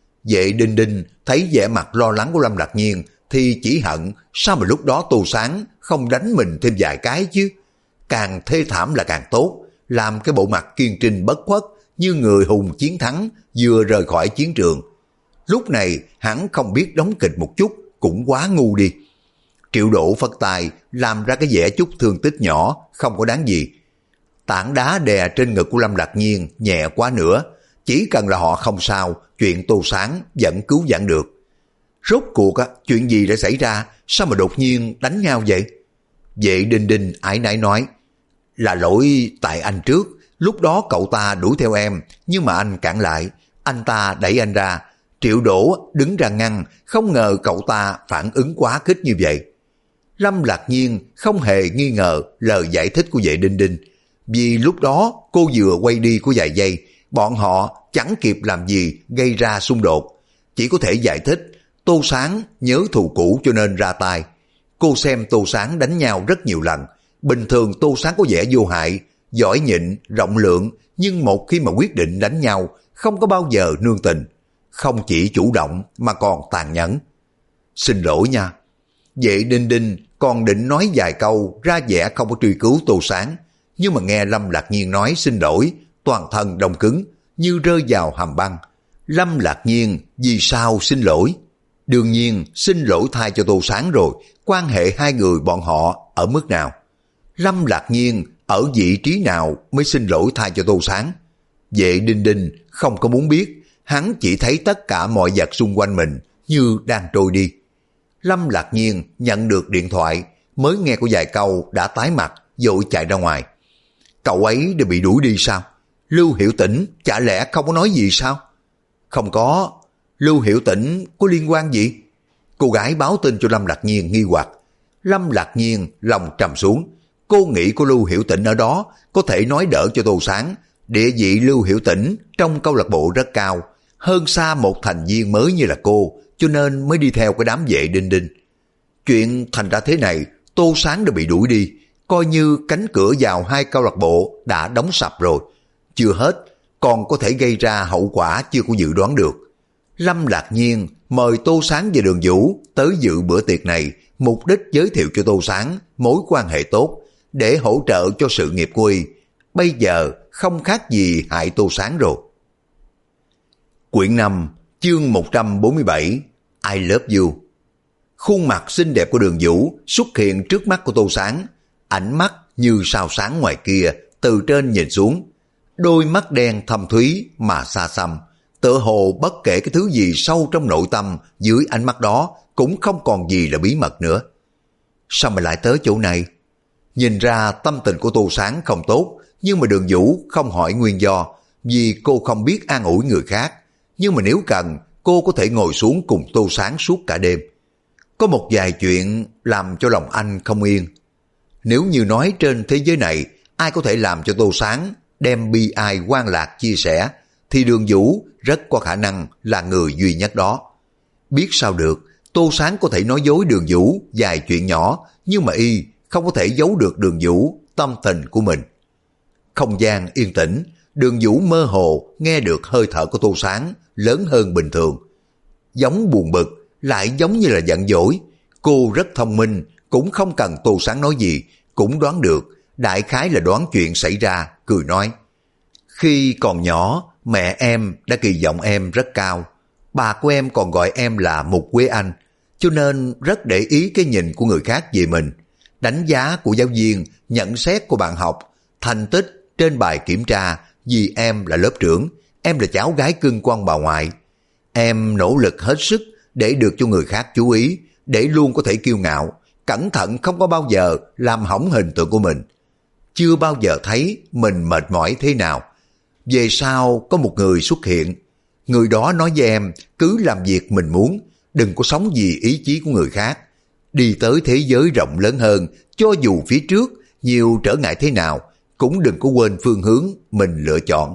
Vệ Đinh Đinh thấy vẻ mặt lo lắng của Lâm Lạc Nhiên thì chỉ hận sao mà lúc đó Tô Sáng không đánh mình thêm vài cái chứ. Càng thê thảm là càng tốt, làm cái bộ mặt kiên trinh bất khuất như người hùng chiến thắng vừa rời khỏi chiến trường. Lúc này hắn không biết đóng kịch một chút cũng quá ngu đi. Triệu Đỗ phất tay làm ra cái vẻ chút thương tích nhỏ, không có đáng gì. Tảng đá đè trên ngực của Lâm Lạc Nhiên nhẹ quá nữa, chỉ cần là họ không sao, chuyện Tô Sáng vẫn cứu vãn được. Rốt cuộc chuyện gì đã xảy ra, sao mà đột nhiên đánh nhau vậy? Vệ Đinh Đinh ái nái nói, là lỗi tại anh trước, lúc đó cậu ta đuổi theo em, nhưng mà anh cản lại, anh ta đẩy anh ra. Triệu Đỗ đứng ra ngăn, không ngờ cậu ta phản ứng quá khích như vậy. Lâm Lạc Nhiên không hề nghi ngờ lời giải thích của Vệ Đinh Đinh, vì lúc đó cô vừa quay đi của vài giây, bọn họ chẳng kịp làm gì gây ra xung đột, chỉ có thể giải thích Tô Sáng nhớ thù cũ cho nên ra tay. Cô xem Tô Sáng đánh nhau rất nhiều lần, bình thường Tô Sáng có vẻ vô hại, giỏi nhịn, rộng lượng, nhưng một khi mà quyết định đánh nhau, không có bao giờ nương tình, không chỉ chủ động mà còn tàn nhẫn. Xin lỗi nha. Vệ Đinh Đinh còn định nói vài câu ra vẻ không có truy cứu Tô Sáng, nhưng mà nghe Lâm Lạc Nhiên nói xin lỗi, toàn thân đông cứng, như rơi vào hầm băng. Lâm Lạc Nhiên vì sao xin lỗi? Đương nhiên xin lỗi thay cho Tô Sáng rồi, quan hệ hai người bọn họ ở mức nào? Lâm Lạc Nhiên ở vị trí nào mới xin lỗi thay cho Tô Sáng? Vệ Đinh Đinh không có muốn biết, hắn chỉ thấy tất cả mọi vật xung quanh mình như đang trôi đi. Lâm Lạc Nhiên nhận được điện thoại, mới nghe có vài câu đã tái mặt, vội chạy ra ngoài. Cậu ấy đã bị đuổi đi sao? Lưu Hiểu Tĩnh chả lẽ không có nói gì sao? Không có, Lưu Hiểu Tĩnh có liên quan gì? Cô gái báo tin cho Lâm Lạc Nhiên nghi hoặc. Lâm Lạc Nhiên lòng trầm xuống, cô nghĩ cô Lưu Hiểu Tĩnh ở đó có thể nói đỡ cho Tô Sáng. Địa vị Lưu Hiểu Tĩnh trong câu lạc bộ rất cao, hơn xa một thành viên mới như là cô, cho nên mới đi theo cái đám Vệ Đinh Đinh. Chuyện thành ra thế này, Tô Sáng đã bị đuổi đi, coi như cánh cửa vào hai câu lạc bộ đã đóng sập rồi. Chưa hết, còn có thể gây ra hậu quả chưa có dự đoán được. Lâm Lạc Nhiên mời Tô Sáng và Đường Vũ tới dự bữa tiệc này, mục đích giới thiệu cho Tô Sáng mối quan hệ tốt, để hỗ trợ cho sự nghiệp của y. Bây giờ không khác gì hại Tô Sáng rồi. Quyển 5, chương 147, I love you. Khuôn mặt xinh đẹp của Đường Vũ xuất hiện trước mắt của Tô Sáng, ánh mắt như sao sáng ngoài kia, từ trên nhìn xuống. Đôi mắt đen thâm thúy mà xa xăm, tựa hồ bất kể cái thứ gì sâu trong nội tâm dưới ánh mắt đó cũng không còn gì là bí mật nữa. Sao mà lại tới chỗ này? Nhìn ra tâm tình của Tô Sáng không tốt, nhưng mà Đường Vũ không hỏi nguyên do, vì cô không biết an ủi người khác. Nhưng mà nếu cần, cô có thể ngồi xuống cùng Tô Sáng suốt cả đêm. có một vài chuyện làm cho lòng anh không yên. Nếu như nói trên thế giới này ai có thể làm cho Tô Sáng đem bi ai quan lạc chia sẻ, thì Đường Vũ rất có khả năng là người duy nhất đó. Biết sao được, Tô Sáng có thể nói dối Đường Vũ vài chuyện nhỏ, nhưng mà y không có thể giấu được Đường Vũ tâm tình của mình. Không gian yên tĩnh, Đường Vũ mơ hồ nghe được hơi thở của Tô Sáng lớn hơn bình thường. Giống buồn bực, lại giống như là giận dỗi. Cô rất thông minh, cũng không cần Tô Sáng nói gì, cũng đoán được, đại khái là đoán chuyện xảy ra, cười nói. Khi còn nhỏ, mẹ em đã kỳ vọng em rất cao. Bà của em còn gọi em là Mục Quế Anh, cho nên rất để ý cái nhìn của người khác về mình. Đánh giá của giáo viên, nhận xét của bạn học, thành tích trên bài kiểm tra, vì em là lớp trưởng, em là cháu gái cưng của ông bà ngoại. Em nỗ lực hết sức để được cho người khác chú ý, để luôn có thể kiêu ngạo, cẩn thận không có bao giờ làm hỏng hình tượng của mình. Chưa bao giờ thấy mình mệt mỏi thế nào. Về sau có một người xuất hiện, người đó nói với em cứ làm việc mình muốn, đừng có sống vì ý chí của người khác. Đi tới thế giới rộng lớn hơn, cho dù phía trước nhiều trở ngại thế nào, cũng đừng có quên phương hướng mình lựa chọn.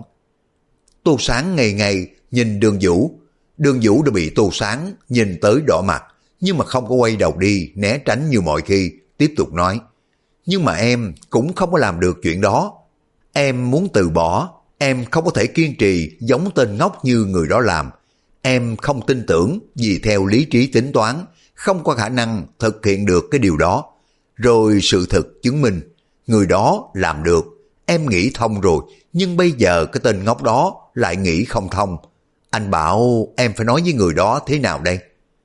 Tô Sáng ngày ngày nhìn Đường Vũ. Đường Vũ đã bị Tô Sáng nhìn tới đỏ mặt, nhưng mà không có quay đầu đi né tránh như mọi khi, tiếp tục nói. Nhưng mà em cũng không có làm được chuyện đó. Em muốn từ bỏ, em không có thể kiên trì giống tên ngốc như người đó làm. Em không tin tưởng vì theo lý trí tính toán, không có khả năng thực hiện được cái điều đó. Rồi sự thực chứng minh, người đó làm được. Em nghĩ thông rồi, nhưng bây giờ cái tên ngốc đó lại nghĩ không thông. Anh bảo em phải nói với người đó thế nào đây?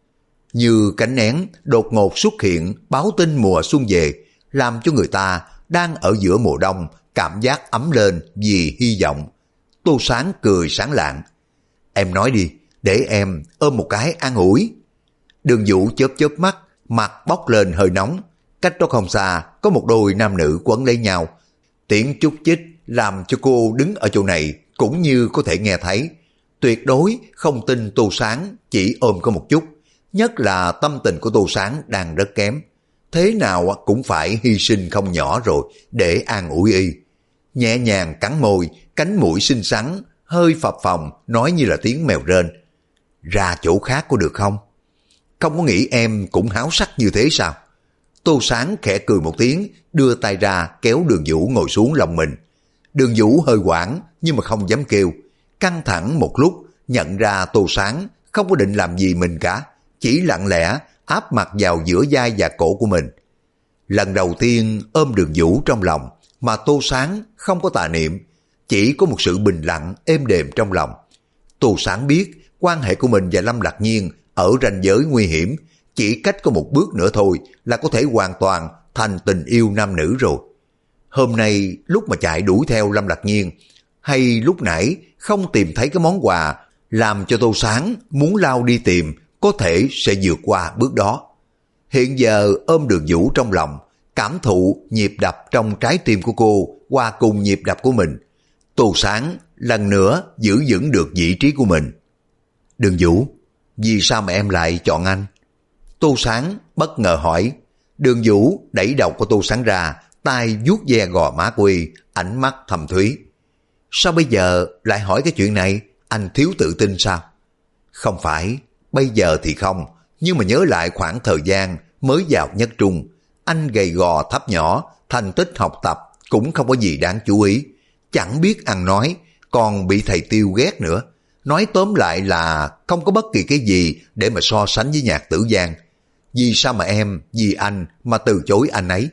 Như cánh én đột ngột xuất hiện báo tin mùa xuân về, làm cho người ta đang ở giữa mùa đông cảm giác ấm lên vì hy vọng. Tô Sáng cười sáng lạng. Em nói đi, để em ôm một cái an ủi. Đường Vũ chớp chớp mắt, mặt bốc lên hơi nóng. Cách đó không xa có một đôi nam nữ quấn lấy nhau. Tiếng chúc chích làm cho cô đứng ở chỗ này cũng như có thể nghe thấy. Tuyệt đối không tin Tô Sáng chỉ ôm có một chút, nhất là tâm tình của Tô Sáng đang rất kém. Thế nào cũng phải hy sinh không nhỏ rồi để an ủi y. Nhẹ nhàng cắn môi, cánh mũi xinh xắn, hơi phập phồng, nói như là tiếng mèo rên. Ra chỗ khác có được không? Không có nghĩ em cũng háo sắc như thế sao? Tô Sáng khẽ cười một tiếng, đưa tay ra kéo Đường Vũ ngồi xuống lòng mình. Đường Vũ hơi hoảng nhưng mà không dám kêu. Căng thẳng một lúc, nhận ra Tô Sáng không có định làm gì mình cả, chỉ lặng lẽ áp mặt vào giữa vai và cổ của mình. Lần đầu tiên ôm Đường Vũ trong lòng, mà Tô Sáng không có tà niệm, chỉ có một sự bình lặng êm đềm trong lòng. Tô Sáng biết quan hệ của mình và Lâm Lạc Nhiên ở ranh giới nguy hiểm, chỉ cách có một bước nữa thôi là có thể hoàn toàn thành tình yêu nam nữ rồi. Hôm nay lúc mà chạy đuổi theo Lâm Lạc Nhiên, hay lúc nãy không tìm thấy cái món quà làm cho Tô Sáng muốn lao đi tìm, có thể sẽ vượt qua bước đó. Hiện giờ ôm Đường Vũ trong lòng, cảm thụ nhịp đập trong trái tim của cô qua cùng nhịp đập của mình. Tô Sáng lần nữa giữ vững được vị trí của mình. Đường Vũ, vì sao mà em lại chọn anh? Tô Sáng bất ngờ hỏi. Đường Vũ đẩy đầu của Tô Sáng ra, tay vuốt ve gò má của y, ánh mắt thầm thúy. Sao bây giờ lại hỏi cái chuyện này? Anh thiếu tự tin sao? Không phải, bây giờ thì không, nhưng mà nhớ lại khoảng thời gian mới vào nhất trung, anh gầy gò thấp nhỏ, thành tích học tập cũng không có gì đáng chú ý, chẳng biết ăn nói, còn bị thầy Tiêu ghét nữa. Nói tóm lại là không có bất kỳ cái gì để mà so sánh với Nhạc Tử Giang. Vì sao mà em, vì anh mà từ chối anh ấy?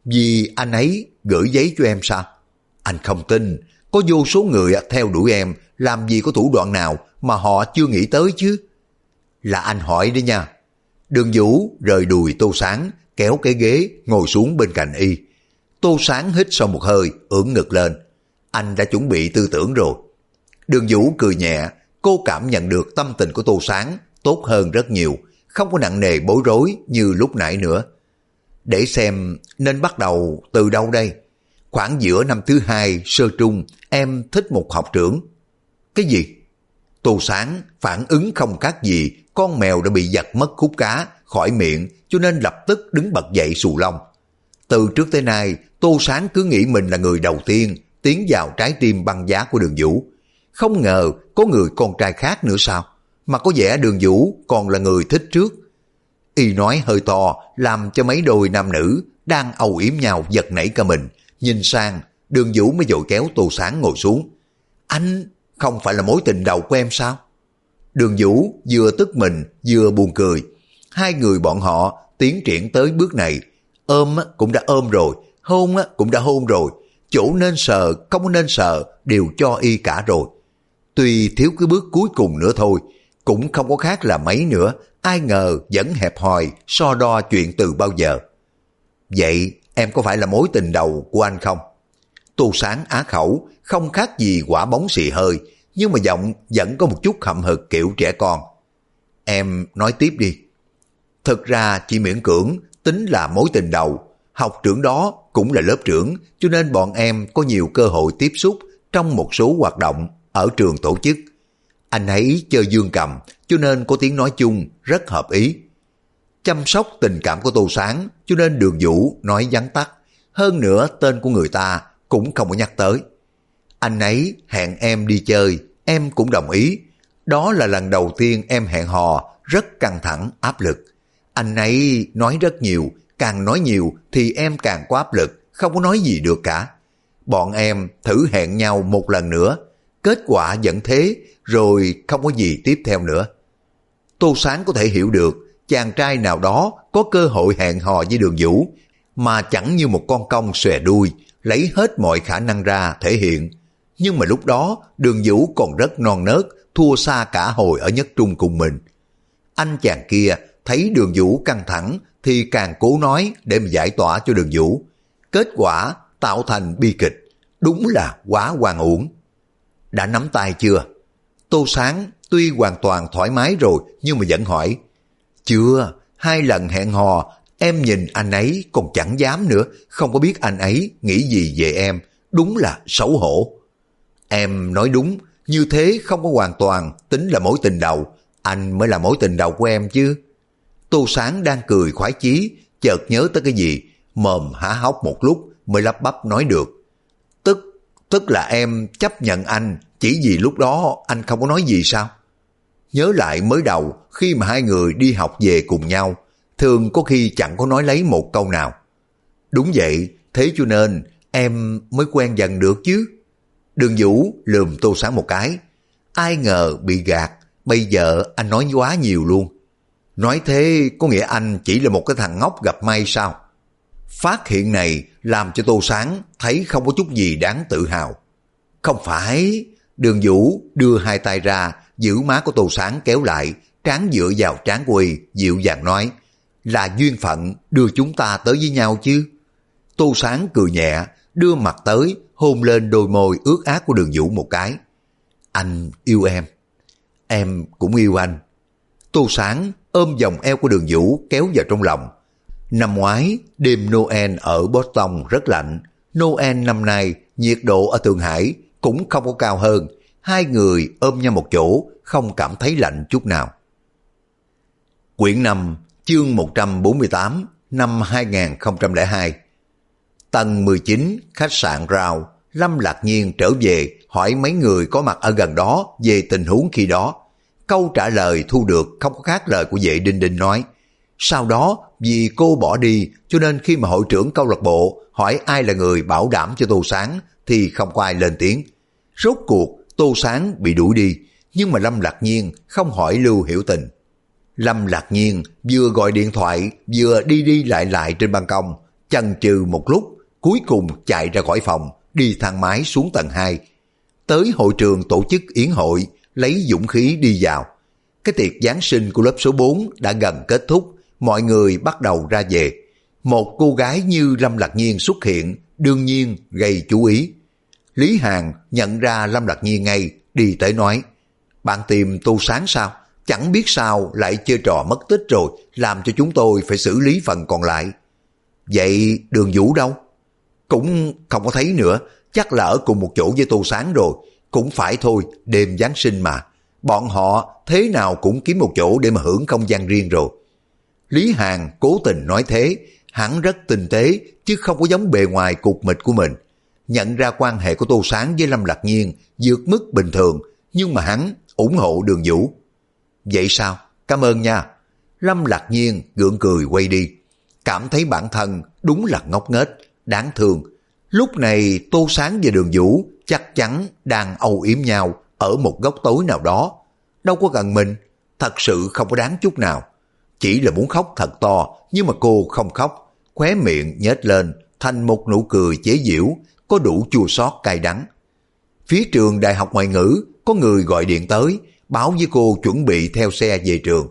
Vì anh ấy gửi giấy cho em sao? Anh không tin, có vô số người theo đuổi em, làm gì có thủ đoạn nào mà họ chưa nghĩ tới chứ? Là anh hỏi đấy nha. Đường Vũ rời đùi Tô Sáng, kéo cái ghế ngồi xuống bên cạnh y. Tô Sáng hít sâu một hơi, ưỡn ngực lên. Anh đã chuẩn bị tư tưởng rồi. Đường Vũ cười nhẹ, cô cảm nhận được tâm tình của Tô Sáng tốt hơn rất nhiều, không có nặng nề bối rối như lúc nãy nữa. Để xem nên bắt đầu từ đâu đây? Khoảng giữa năm thứ 2 sơ trung, em thích một học trưởng. Cái gì? Tô Sáng phản ứng không khác gì con mèo đã bị giật mất khúc cá, khỏi miệng cho nên lập tức đứng bật dậy xù lông. Từ trước tới nay, Tô Sáng cứ nghĩ mình là người đầu tiên tiến vào trái tim băng giá của Đường Vũ. Không ngờ có người con trai khác nữa sao? Mà có vẻ Đường Vũ còn là người thích trước. Y nói hơi to làm cho mấy đôi nam nữ đang âu yếm nhau giật nảy cả mình. Nhìn sang, Đường Vũ mới vội kéo Tô Sáng ngồi xuống. Anh không phải là mối tình đầu của em sao? Đường Vũ vừa tức mình vừa buồn cười. Hai người bọn họ tiến triển tới bước này. Ôm cũng đã ôm rồi, hôn cũng đã hôn rồi. Chỗ nên sờ, không nên sờ đều cho y cả rồi. Tuy thiếu cái bước cuối cùng nữa thôi, cũng không có khác là mấy nữa. Ai ngờ vẫn hẹp hòi so đo chuyện từ bao giờ. Vậy em có phải là mối tình đầu của anh không? Tô Sáng á khẩu, không khác gì quả bóng xì hơi, nhưng mà giọng vẫn có một chút hậm hực kiểu trẻ con. Em nói tiếp đi. Thực ra chỉ miễn cưỡng tính là mối tình đầu. Học trưởng đó cũng là lớp trưởng, cho nên bọn em có nhiều cơ hội tiếp xúc trong một số hoạt động ở trường tổ chức. Anh ấy chơi dương cầm, cho nên có tiếng nói chung rất hợp ý. Chăm sóc tình cảm của Tô Sáng, cho nên Đường Vũ nói vắn tắt. Hơn nữa tên của người ta cũng không có nhắc tới. Anh ấy hẹn em đi chơi, em cũng đồng ý. Đó là lần đầu tiên em hẹn hò, rất căng thẳng, áp lực. Anh ấy nói rất nhiều, càng nói nhiều thì em càng có áp lực, không có nói gì được cả. Bọn em thử hẹn nhau một lần nữa, kết quả vẫn thế, rồi không có gì tiếp theo nữa. Tô Sáng có thể hiểu được, chàng trai nào đó có cơ hội hẹn hò với Đường Vũ, mà chẳng như một con cong xòe đuôi, lấy hết mọi khả năng ra thể hiện. Nhưng mà lúc đó, Đường Vũ còn rất non nớt, thua xa cả hồi ở nhất trung cùng mình. Anh chàng kia thấy Đường Vũ căng thẳng thì càng cố nói để mà giải tỏa cho Đường Vũ. Kết quả tạo thành bi kịch, đúng là quá oan uổng. Đã nắm tay chưa? Tô Sáng tuy hoàn toàn thoải mái rồi nhưng mà vẫn hỏi. Chưa, 2 lần hẹn hò, em nhìn anh ấy còn chẳng dám nữa, không có biết anh ấy nghĩ gì về em, đúng là xấu hổ. Em nói đúng, như thế không có hoàn toàn tính là mối tình đầu, anh mới là mối tình đầu của em chứ. Tô Sáng đang cười khoái chí, chợt nhớ tới cái gì, mồm há hốc một lúc mới lắp bắp nói được. Tức là em chấp nhận anh, chỉ vì lúc đó anh không có nói gì sao? Nhớ lại mới đầu khi mà hai người đi học về cùng nhau, thường có khi chẳng có nói lấy một câu nào. Đúng vậy, thế cho nên em mới quen dần được chứ. Đường Vũ lườm Tô Sáng một cái. Ai ngờ bị gạt, bây giờ anh nói quá nhiều luôn. Nói thế có nghĩa anh chỉ là một cái thằng ngốc gặp may sao? Phát hiện này làm cho Tô Sáng thấy không có chút gì đáng tự hào. Không phải. Đường Vũ đưa 2 tay ra, giữ má của Tô Sáng kéo lại, trán dựa vào trán của y, dịu dàng nói. Là duyên phận đưa chúng ta tới với nhau chứ. Tô Sáng cười nhẹ, đưa mặt tới, hôn lên đôi môi ướt át của Đường Vũ một cái. Anh yêu em cũng yêu anh. Tô Sáng ôm vòng eo của Đường Vũ kéo vào trong lòng. Năm ngoái, đêm Noel ở Boston rất lạnh. Noel năm nay, nhiệt độ ở Thượng Hải cũng không có cao hơn. Hai người ôm nhau một chỗ, không cảm thấy lạnh chút nào. Quyển 5, chương 148, năm 2002. Tầng 19, khách sạn Rao. Lâm Lạc Nhiên trở về hỏi mấy người có mặt ở gần đó về tình huống khi đó. Câu trả lời thu được không có khác lời của vệ Đinh Đinh nói. Sau đó vì cô bỏ đi cho nên khi mà hội trưởng câu lạc bộ hỏi ai là người bảo đảm cho Tô Sáng thì không có ai lên tiếng. Rốt cuộc Tô Sáng bị đuổi đi, nhưng mà Lâm Lạc Nhiên không hỏi Lưu Hiểu Tình. Lâm Lạc Nhiên vừa gọi điện thoại vừa đi đi lại trên ban công, chần chừ một lúc, cuối cùng chạy ra khỏi phòng, đi thang máy xuống tầng 2. Tới hội trường tổ chức yến hội, lấy dũng khí đi vào. Cái tiệc Giáng sinh của lớp số 4 đã gần kết thúc, mọi người bắt đầu ra về. Một cô gái như Lâm Lạc Nhiên xuất hiện, đương nhiên gây chú ý. Lý Hàn nhận ra Lâm Lạc Nhiên ngay, đi tới nói, bạn tìm Tô Sáng sao? Chẳng biết sao lại chơi trò mất tích rồi, làm cho chúng tôi phải xử lý phần còn lại. Vậy Đường Vũ đâu? Cũng không có thấy nữa, chắc là ở cùng một chỗ với Tô Sáng rồi. Cũng phải thôi, đêm Giáng sinh mà. Bọn họ thế nào cũng kiếm một chỗ để mà hưởng không gian riêng rồi. Lý Hàn cố tình nói thế, hắn rất tinh tế chứ không có giống bề ngoài cục mịch của mình. Nhận ra quan hệ của Tô Sáng với Lâm Lạc Nhiên vượt mức bình thường, nhưng mà hắn ủng hộ Đường Vũ. Vậy sao? Cảm ơn nha. Lâm Lạc Nhiên gượng cười quay đi, cảm thấy bản thân đúng là ngốc nghếch, đáng thương. Lúc này Tô Sáng và Đường Vũ chắc chắn đang âu yếm nhau ở một góc tối nào đó. Đâu có gần mình, thật sự không có đáng chút nào. Chỉ là muốn khóc thật to, nhưng mà cô không khóc, khóe miệng nhếch lên thành một nụ cười chế giễu, có đủ chua xót cay đắng. Phía trường Đại học Ngoại ngữ có người gọi điện tới, báo với cô chuẩn bị theo xe về trường.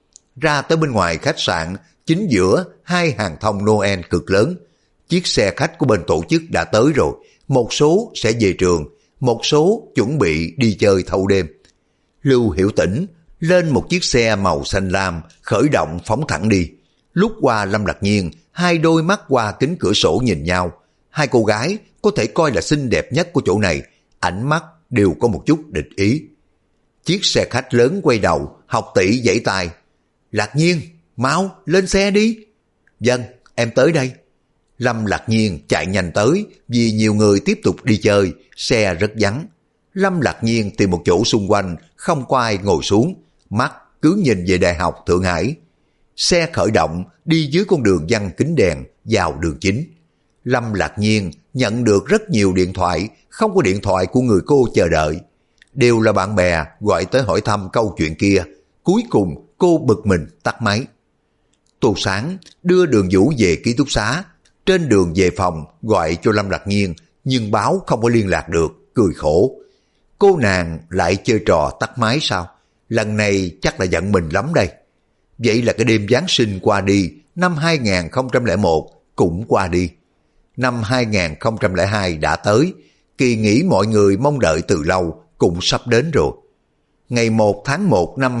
Ra tới bên ngoài khách sạn, chính giữa hai hàng thông Noel cực lớn. Chiếc xe khách của bên tổ chức đã tới rồi, một số sẽ về trường, một số chuẩn bị đi chơi thâu đêm. Lưu Hiểu Tĩnh lên một chiếc xe màu xanh lam, khởi động phóng thẳng đi. Lúc qua Lâm Lạc Nhiên, hai đôi mắt qua kính cửa sổ nhìn nhau. Hai cô gái có thể coi là xinh đẹp nhất của chỗ này, ánh mắt đều có một chút địch ý. Chiếc xe khách lớn quay đầu, Học Tỷ giãy tay. Lạc Nhiên, mau lên xe đi. Vâng, em tới đây. Lâm Lạc Nhiên chạy nhanh tới, vì nhiều người tiếp tục đi chơi, xe rất vắng. Lâm Lạc Nhiên tìm một chỗ xung quanh, không có ai ngồi xuống, mắt cứ nhìn về Đại học Thượng Hải. Xe khởi động, đi dưới con đường văng kính đèn, vào đường chính. Lâm Lạc Nhiên nhận được rất nhiều điện thoại, không có điện thoại của người cô chờ đợi. Đều là bạn bè gọi tới hỏi thăm câu chuyện kia. Cuối cùng cô bực mình tắt máy. Tô Sáng đưa Đường Vũ về ký túc xá. Trên đường về phòng gọi cho Lâm Lạc Nhiên, nhưng báo không có liên lạc được, cười khổ. Cô nàng lại chơi trò tắt máy sao? Lần này chắc là giận mình lắm đây. Vậy là cái đêm Giáng sinh qua đi, năm 2001 cũng qua đi. Năm 2002 đã tới, kỳ nghỉ mọi người mong đợi từ lâu cũng sắp đến rồi. Ngày 1 tháng 1 năm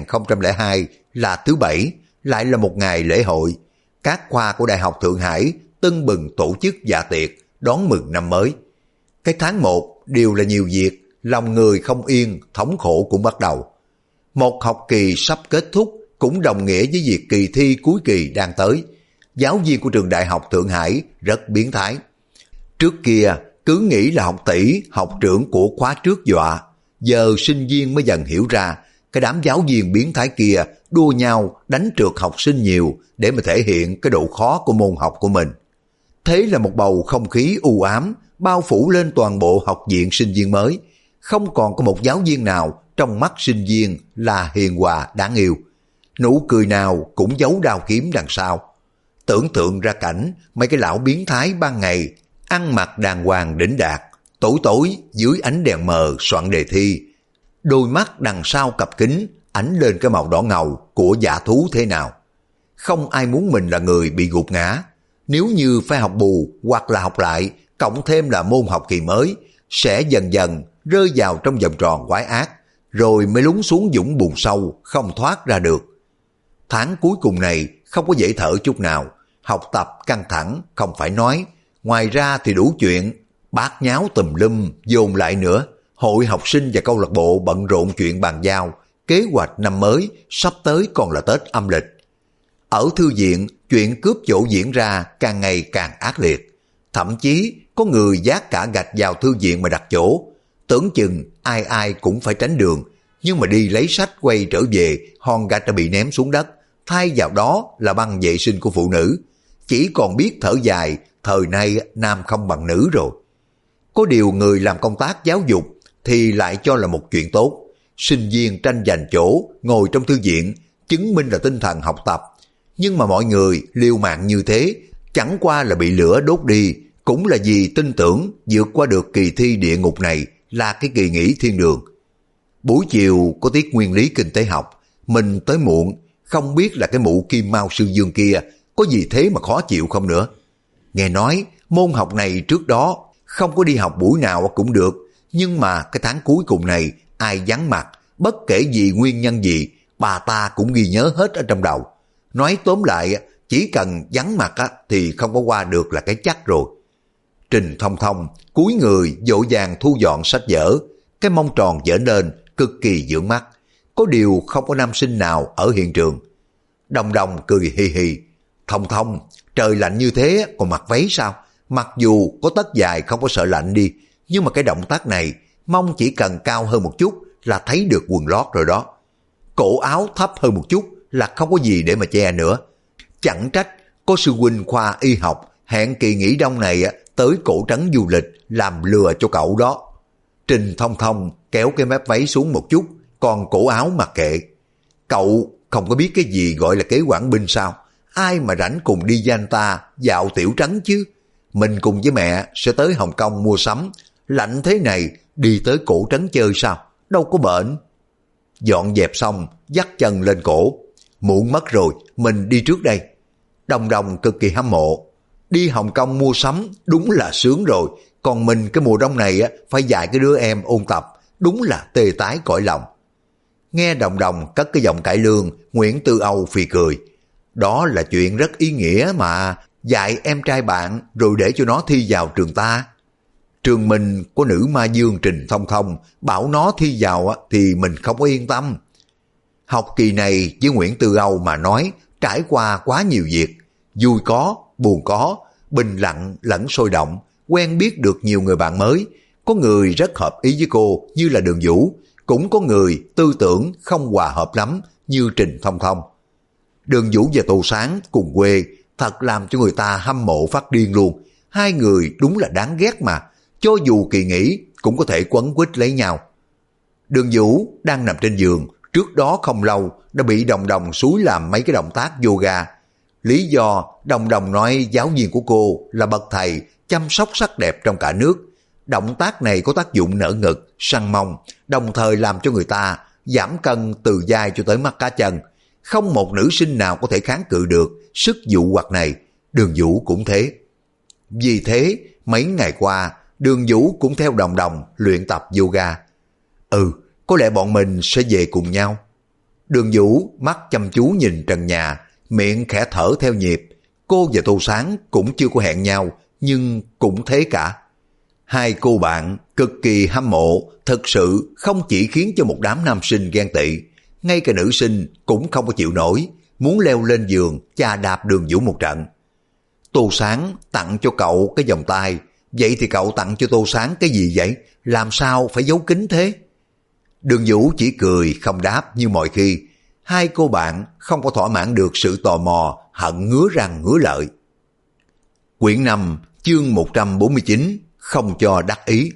2002 là thứ Bảy, lại là một ngày lễ hội. Các khoa của Đại học Thượng Hải tưng bừng tổ chức dạ tiệc đón mừng năm mới. Cái tháng 1 đều là nhiều việc, lòng người không yên, thống khổ cũng bắt đầu. Một học kỳ sắp kết thúc cũng đồng nghĩa với việc kỳ thi cuối kỳ đang tới. Giáo viên của trường Đại học Thượng Hải rất biến thái. Trước kia cứ nghĩ là Học Tỷ, học trưởng của khóa trước dọa. Giờ sinh viên mới dần hiểu ra, cái đám giáo viên biến thái kia đua nhau đánh trượt học sinh nhiều để mà thể hiện cái độ khó của môn học của mình. Thế là một bầu không khí u ám bao phủ lên toàn bộ học viện sinh viên mới. Không còn có một giáo viên nào trong mắt sinh viên là hiền hòa đáng yêu. Nụ cười nào cũng giấu đao kiếm đằng sau. Tưởng tượng ra cảnh mấy cái lão biến thái ban ngày ăn mặc đàng hoàng đỉnh đạt, tối tối dưới ánh đèn mờ soạn đề thi. Đôi mắt đằng sau cặp kính ánh lên cái màu đỏ ngầu của dã thú thế nào. Không ai muốn mình là người bị gục ngã. Nếu như phải học bù hoặc là học lại, cộng thêm là môn học kỳ mới, sẽ dần dần rơi vào trong vòng tròn quái ác, rồi mới lún xuống vũng bùn sâu, không thoát ra được. Tháng cuối cùng này không có dễ thở chút nào, học tập căng thẳng, không phải nói. Ngoài ra thì đủ chuyện, bát nháo tùm lum, dồn lại nữa. Hội học sinh và câu lạc bộ bận rộn chuyện bàn giao, kế hoạch năm mới, sắp tới còn là Tết âm lịch. Ở thư viện, chuyện cướp chỗ diễn ra càng ngày càng ác liệt. Thậm chí có người vác cả gạch vào thư viện mà đặt chỗ. Tưởng chừng ai ai cũng phải tránh đường, nhưng mà đi lấy sách quay trở về, hòn gạch đã bị ném xuống đất, thay vào đó là băng vệ sinh của phụ nữ. Chỉ còn biết thở dài, thời nay nam không bằng nữ rồi. Có điều người làm công tác giáo dục thì lại cho là một chuyện tốt. Sinh viên tranh giành chỗ, ngồi trong thư viện, chứng minh là tinh thần học tập. Nhưng mà mọi người liều mạng như thế, chẳng qua là bị lửa đốt đi, cũng là vì tin tưởng vượt qua được kỳ thi địa ngục này là cái kỳ nghỉ thiên đường. Buổi chiều có tiết nguyên lý kinh tế học, mình tới muộn, không biết là cái mụ Kim Mao Sư Dương kia có gì thế mà khó chịu không nữa. Nghe nói môn học này trước đó không có đi học buổi nào cũng được, nhưng mà cái tháng cuối cùng này ai vắng mặt, bất kể gì nguyên nhân gì, bà ta cũng ghi nhớ hết ở trong đầu. Nói tóm lại, chỉ cần vắng mặt thì không có qua được là cái chắc rồi. Trình Thông Thông cúi người vội vàng thu dọn sách vở, cái mông tròn dở lên cực kỳ dưỡng mắt. Có điều không có nam sinh nào ở hiện trường. Đồng Đồng cười hì hì. Thông Thông, trời lạnh như thế còn mặc váy sao? Mặc dù có tất dài không có sợ lạnh đi, nhưng mà cái động tác này mong chỉ cần cao hơn một chút là thấy được quần lót rồi đó. Cổ áo thấp hơn một chút là không có gì để mà che nữa. Chẳng trách có sư huynh khoa y học hẹn kỳ nghỉ đông này tới cổ trấn du lịch làm lừa cho cậu đó. Trình Thông Thông kéo cái mép váy xuống một chút, còn cổ áo mặc kệ. Cậu không có biết cái gì gọi là kế quản binh sao? Ai mà rảnh cùng đi với anh ta dạo tiểu trấn chứ? Mình cùng với mẹ sẽ tới Hồng Kông mua sắm. Lạnh thế này đi tới cổ trấn chơi sao? Đâu có bệnh. Dọn dẹp xong dắt chân lên cổ. Muộn mất rồi, mình đi trước đây. Đồng Đồng cực kỳ hâm mộ. Đi Hồng Kông mua sắm đúng là sướng rồi. Còn mình cái mùa đông này phải dạy cái đứa em ôn tập. Đúng là tê tái cõi lòng. Nghe Đồng Đồng cất cái giọng cải lương, Nguyễn Tư Âu phì cười. Đó là chuyện rất ý nghĩa mà. Dạy em trai bạn rồi để cho nó thi vào trường ta. Trường mình có nữ ma dương Trình Thông Thông, bảo nó thi vào thì mình không có yên tâm. Học kỳ này với Nguyễn Tư Âu mà nói, trải qua quá nhiều việc. Vui có, buồn có, bình lặng lẫn sôi động, quen biết được nhiều người bạn mới. Có người rất hợp ý với cô như là Đường Vũ, cũng có người tư tưởng không hòa hợp lắm như Trình Thông Thông. Đường Vũ và Tô Sáng cùng quê thật làm cho người ta hâm mộ phát điên luôn. Hai người đúng là đáng ghét mà, cho dù kỳ nghỉ cũng có thể quấn quýt lấy nhau. Đường Vũ đang nằm trên giường, trước đó không lâu đã bị Đồng Đồng xúi làm mấy cái động tác yoga. Lý do Đồng Đồng nói giáo viên của cô là bậc thầy chăm sóc sắc đẹp trong cả nước. Động tác này có tác dụng nở ngực, săn mông, đồng thời làm cho người ta giảm cân từ vai cho tới mắt cá chân. Không một nữ sinh nào có thể kháng cự được sức dụ hoặc này. Đường Vũ cũng thế. Vì thế, mấy ngày qua, Đường Vũ cũng theo Đồng Đồng luyện tập yoga. Có lẽ bọn mình sẽ về cùng nhau. Đường Vũ mắt chăm chú nhìn trần nhà, miệng khẽ thở theo nhịp. Cô và Tô Sáng cũng chưa có hẹn nhau, nhưng cũng thế cả. Hai cô bạn cực kỳ hâm mộ, thực sự không chỉ khiến cho một đám nam sinh ghen tị, ngay cả nữ sinh cũng không có chịu nổi, muốn leo lên giường chà đạp Đường Vũ một trận. Tô Sáng tặng cho cậu cái vòng tay, vậy thì cậu tặng cho Tô Sáng cái gì vậy? Làm sao phải giấu kín thế? Đường Vũ chỉ cười không đáp như mọi khi. Hai cô bạn không có thỏa mãn được sự tò mò, hận ngứa răng ngứa lợi. Quyển 5 chương 149, không cho đắc ý.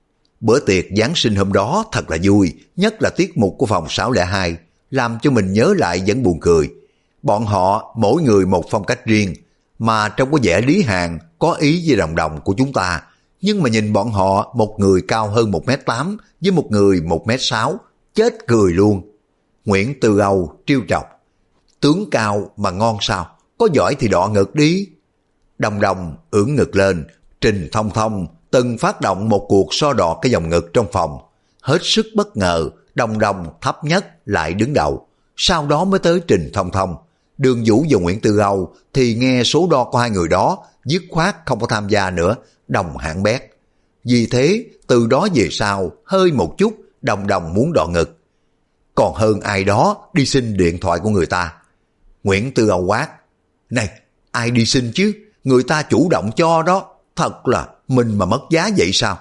Bữa tiệc Giáng sinh hôm đó thật là vui, nhất là tiết mục của phòng 602, làm cho mình nhớ lại vẫn buồn cười. Bọn họ mỗi người một phong cách riêng, mà trong có vẻ Lý Hàn có ý với Đồng Đồng của chúng ta, nhưng mà nhìn bọn họ một người cao hơn 1m8 với một người 1m6, chết cười luôn. Nguyễn Tư Âu trêu chọc, tướng cao mà ngon sao, có giỏi thì đọ ngực đi. Đồng Đồng ưỡn ngực lên. Trình Thông Thông từng phát động một cuộc so đọ cái vòng ngực trong phòng. Hết sức bất ngờ, Đồng Đồng thấp nhất lại đứng đầu, sau đó mới tới Trình Thông Thông. Đường Vũ và Nguyễn Tư Âu thì nghe số đo của hai người đó, dứt khoát không có tham gia nữa, đồng hạng bét. Vì thế, từ đó về sau, hơi một chút, Đồng Đồng muốn đọ ngực. Còn hơn ai đó đi xin điện thoại của người ta. Nguyễn Tư Âu quát, này, ai đi xin chứ? Người ta chủ động cho đó, thật là mình mà mất giá vậy sao?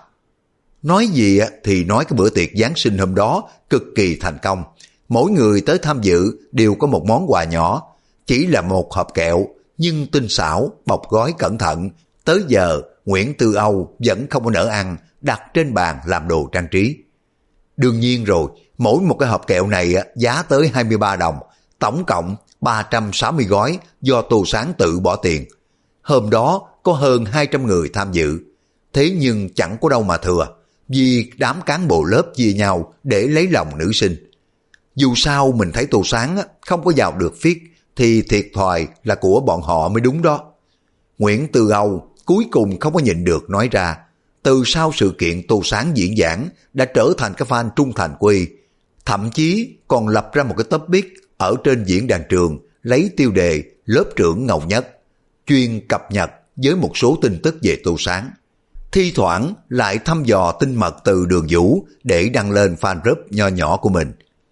Nói gì thì nói cái bữa tiệc Giáng sinh hôm đó cực kỳ thành công. Mỗi người tới tham dự đều có một món quà nhỏ, chỉ là một hộp kẹo, nhưng tinh xảo, bọc gói cẩn thận. Tới giờ, Nguyễn Tư Âu vẫn không có nỡ ăn, đặt trên bàn làm đồ trang trí. Đương nhiên rồi, mỗi một cái hộp kẹo này giá tới 23 đồng, tổng cộng 360 gói do Tô Sáng tự bỏ tiền. Hôm đó có hơn 200 người tham dự, thế nhưng chẳng có đâu mà thừa, vì đám cán bộ lớp chia nhau để lấy lòng nữ sinh. Dù sao mình thấy Tô Sáng không có vào được phiết, thì thiệt thòi là của bọn họ mới đúng đó. Nguyễn Tư Âu cuối cùng không có nhịn được nói ra, từ sau sự kiện Tô Sáng diễn giảng đã trở thành cái fan trung thành của y, thậm chí còn lập ra một cái topic ở trên diễn đàn trường lấy tiêu đề lớp trưởng ngầu nhất, chuyên cập nhật với một số tin tức về Tô Sáng. Thi thoảng lại thăm dò tin mật từ Đường Vũ để đăng lên fan group nho nhỏ của mình.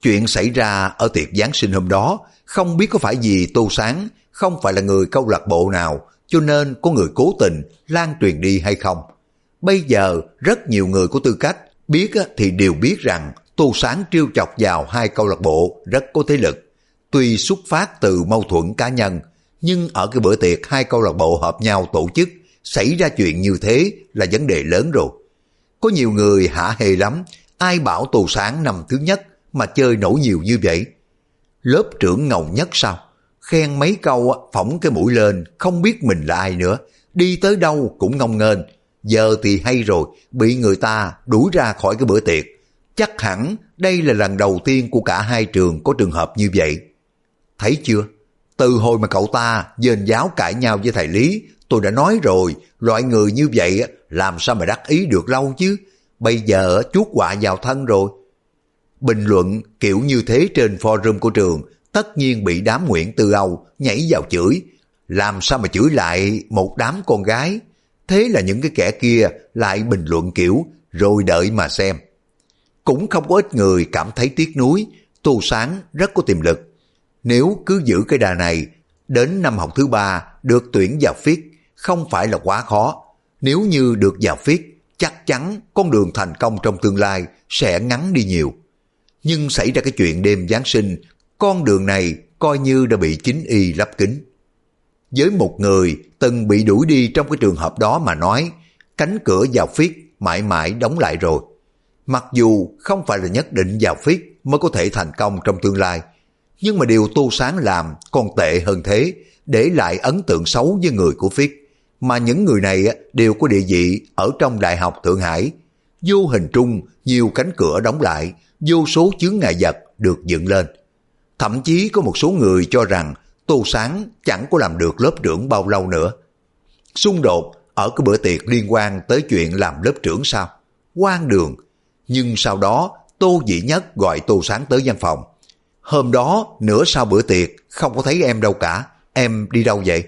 Chuyện xảy ra ở tiệc Giáng sinh hôm đó, không biết có phải vì Tô Sáng không phải là người câu lạc bộ nào, cho nên có người cố tình lan truyền đi hay không. Bây giờ rất nhiều người có tư cách biết thì đều biết rằng Tô Sáng trêu chọc vào hai câu lạc bộ rất có thế lực. Tuy xuất phát từ mâu thuẫn cá nhân, nhưng ở cái bữa tiệc hai câu lạc bộ hợp nhau tổ chức, xảy ra chuyện như thế là vấn đề lớn rồi. Có nhiều người hả hê lắm, ai bảo Tô Sáng năm thứ nhất mà chơi nổi nhiều như vậy. Lớp trưởng ngầu nhất sao? Khen mấy câu phỏng cái mũi lên, không biết mình là ai nữa, đi tới đâu cũng ngông nghênh. Giờ thì hay rồi, bị người ta đuổi ra khỏi cái bữa tiệc. Chắc hẳn đây là lần đầu tiên của cả hai trường có trường hợp như vậy. Thấy chưa? Từ hồi mà cậu ta dền giáo cãi nhau với thầy Lý, tôi đã nói rồi, loại người như vậy làm sao mà đắc ý được lâu chứ. Bây giờ chuốc họa vào thân rồi. Bình luận kiểu như thế trên forum của trường tất nhiên bị đám Nguyễn Tư Âu nhảy vào chửi. Làm sao mà chửi lại một đám con gái? Thế là những cái kẻ kia lại bình luận kiểu rồi đợi mà xem. Cũng không có ít người cảm thấy tiếc nuối, Tô Sáng rất có tiềm lực. Nếu cứ giữ cái đà này, đến năm học thứ 3 được tuyển vào FIT không phải là quá khó. Nếu như được vào FIT, chắc chắn con đường thành công trong tương lai sẽ ngắn đi nhiều. Nhưng xảy ra cái chuyện đêm Giáng sinh, con đường này coi như đã bị chính y lấp kín. Với một người từng bị đuổi đi trong cái trường hợp đó mà nói, cánh cửa vào FIT mãi mãi đóng lại rồi. Mặc dù không phải là nhất định vào FIT mới có thể thành công trong tương lai, nhưng mà điều Tô Sáng làm còn tệ hơn thế, để lại ấn tượng xấu với người của FIT, mà những người này đều có địa vị ở trong Đại học Thượng Hải. Vô hình trung nhiều cánh cửa đóng lại, vô số chướng ngại vật được dựng lên. Thậm chí có một số người cho rằng Tô Sáng chẳng có làm được lớp trưởng bao lâu nữa. Xung đột ở cái bữa tiệc liên quan tới chuyện làm lớp trưởng sao? Hoang đường. Nhưng sau đó Tô Dĩ Nhất gọi Tô Sáng tới văn phòng. Hôm đó nửa sau bữa tiệc không có thấy em đâu cả, em đi đâu vậy?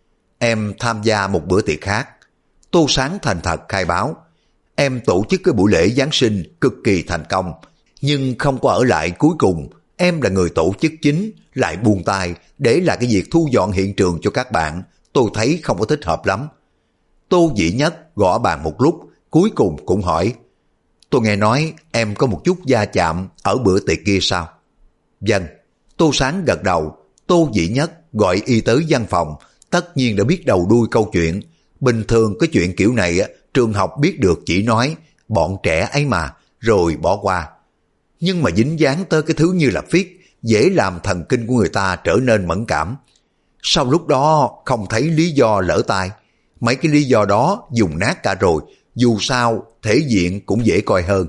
Em tham gia một bữa tiệc khác. Tô Sáng thành thật khai báo. Em tổ chức cái buổi lễ Giáng sinh cực kỳ thành công, nhưng không có ở lại cuối cùng. Em là người tổ chức chính, lại buông tay để lại cái việc thu dọn hiện trường cho các bạn. Tôi thấy không có thích hợp lắm. Tô Dĩ Nhất gõ bàn một lúc, cuối cùng cũng hỏi. Tôi nghe nói em có một chút va chạm ở bữa tiệc kia sao? Vâng. Tô Sáng gật đầu. Tô Dĩ Nhất gọi y tới văn phòng, tất nhiên đã biết đầu đuôi câu chuyện. Bình thường cái chuyện kiểu này trường học biết được chỉ nói bọn trẻ ấy mà, rồi bỏ qua. Nhưng mà dính dáng tới cái thứ như là FIT, dễ làm thần kinh của người ta trở nên mẫn cảm. Sau lúc đó không thấy lý do lỡ tay. Mấy cái lý do đó dùng nát cả rồi, dù sao thể diện cũng dễ coi hơn.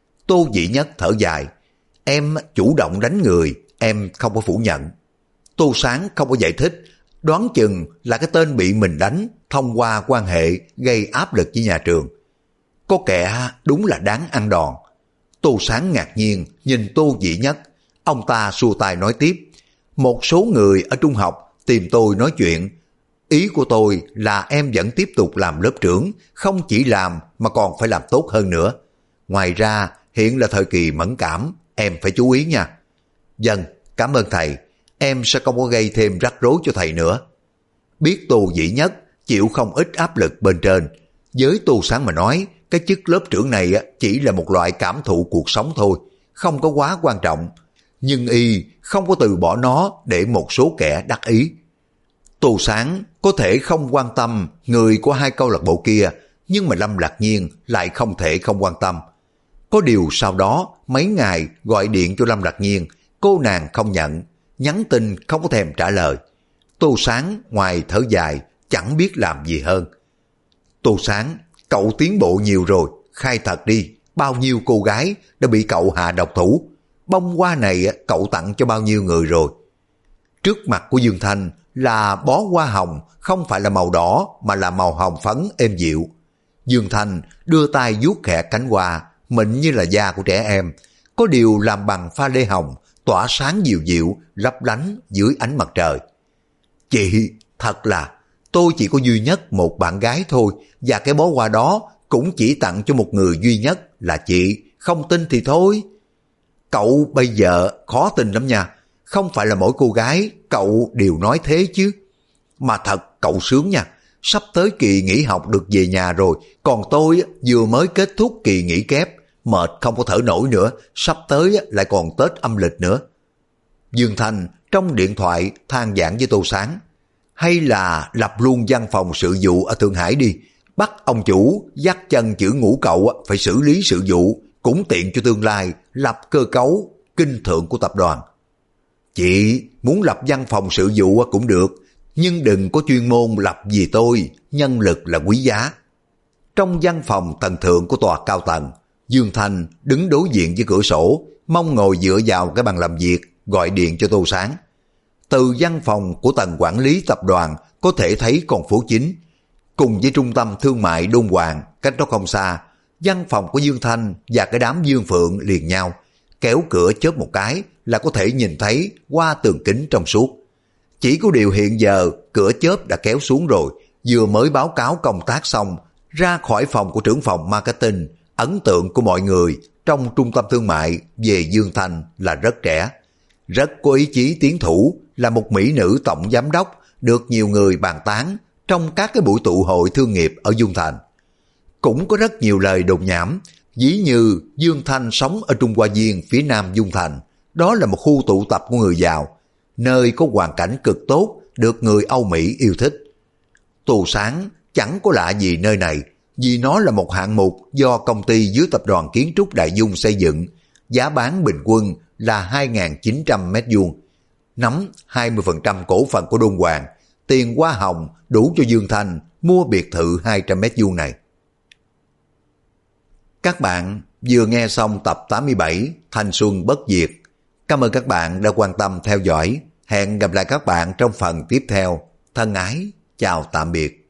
Tô Dĩ Nhất thở dài. Em chủ động đánh người, em không có phủ nhận. Tô Sáng không có giải thích, đoán chừng là cái tên bị mình đánh thông qua quan hệ gây áp lực với nhà trường. Có kẻ đúng là đáng ăn đòn. Tô Sáng ngạc nhiên nhìn Tô Dĩ Nhất. Ông ta xua tay nói tiếp. Một số người ở trung học tìm tôi nói chuyện. Ý của tôi là em vẫn tiếp tục làm lớp trưởng, không chỉ làm mà còn phải làm tốt hơn nữa. Ngoài ra hiện là thời kỳ mẫn cảm, em phải chú ý nha. Vâng, cảm ơn thầy. Em sẽ không có gây thêm rắc rối cho thầy nữa. Biết Tô Dĩ Nhất chịu không ít áp lực bên trên. Với Tô Sáng mà nói, cái chức lớp trưởng này chỉ là một loại cảm thụ cuộc sống thôi, không có quá quan trọng. Nhưng y không có từ bỏ nó để một số kẻ đắc ý. Tô Sáng có thể không quan tâm người của hai câu lạc bộ kia, nhưng mà Lâm Lạc Nhiên lại không thể không quan tâm. Có điều sau đó mấy ngày gọi điện cho Lâm Lạc Nhiên, cô nàng không nhận, nhắn tin không có thèm trả lời. Tô Sáng ngoài thở dài chẳng biết làm gì hơn. Tô Sáng, cậu tiến bộ nhiều rồi, khai thật đi, bao nhiêu cô gái đã bị cậu hạ độc thủ. Bông hoa này cậu tặng cho bao nhiêu người rồi? Trước mặt của Dương Thanh là bó hoa hồng, không phải là màu đỏ mà là màu hồng phấn êm dịu. Dương Thanh đưa tay vuốt khẽ cánh hoa, mịn như là da của trẻ em, có điều làm bằng pha lê hồng, tỏa sáng dịu dịu, lấp lánh dưới ánh mặt trời. Chị, thật là, tôi chỉ có duy nhất một bạn gái thôi, và cái bó hoa đó cũng chỉ tặng cho một người duy nhất là chị, không tin thì thôi. Cậu bây giờ khó tin lắm nha. Không phải là mỗi cô gái cậu đều nói thế chứ. Mà thật cậu sướng nha. Sắp tới kỳ nghỉ học được về nhà rồi. Còn tôi vừa mới kết thúc kỳ nghỉ kép. Mệt không có thở nổi nữa. Sắp tới lại còn Tết âm lịch nữa. Dương Thanh trong điện thoại than vãn với Tô Sáng. Hay là lập luôn văn phòng sự vụ ở Thượng Hải đi. Bắt ông chủ dắt chân chữ ngũ cậu phải xử lý sự vụ. Cũng tiện cho tương lai lập cơ cấu kinh thượng của tập đoàn. Chị muốn lập văn phòng sự vụ cũng được, nhưng đừng có chuyên môn lập vì tôi, nhân lực là quý giá. Trong văn phòng tầng thượng của tòa cao tầng, Dương Thanh đứng đối diện với cửa sổ, mong ngồi dựa vào cái bàn làm việc, gọi điện cho Tô Sáng. Từ văn phòng của tầng quản lý tập đoàn có thể thấy con phố chính, cùng với trung tâm thương mại Đôn Hoàng, cách đó không xa, văn phòng của Dương Thanh và cái đám Dương Phượng liền nhau, kéo cửa chớp một cái là có thể nhìn thấy qua tường kính trong suốt. Chỉ có điều hiện giờ cửa chớp đã kéo xuống rồi, vừa mới báo cáo công tác xong, ra khỏi phòng của trưởng phòng marketing, ấn tượng của mọi người trong trung tâm thương mại về Dương Thanh là rất trẻ, rất có ý chí tiến thủ, là một mỹ nữ tổng giám đốc được nhiều người bàn tán trong các cái buổi tụ hội thương nghiệp ở Dương Thành. Cũng có rất nhiều lời đồn nhảm, ví như Dương Thanh sống ở Trung Hoa Viên phía nam Dương Thành, đó là một khu tụ tập của người giàu, nơi có hoàn cảnh cực tốt, được người Âu Mỹ yêu thích. Tô Sáng chẳng có lạ gì nơi này, vì nó là một hạng mục do công ty dưới tập đoàn kiến trúc Đại Dung xây dựng, giá bán bình quân là 2.900 mét vuông, nắm 20% cổ phần của Đôn Hoàng, tiền hoa hồng đủ cho Dương Thanh mua biệt thự 200 mét vuông này. Các bạn vừa nghe xong tập 87 Thanh Xuân Bất Diệt. Cảm ơn các bạn đã quan tâm theo dõi. Hẹn gặp lại các bạn trong phần tiếp theo. Thân ái, chào tạm biệt.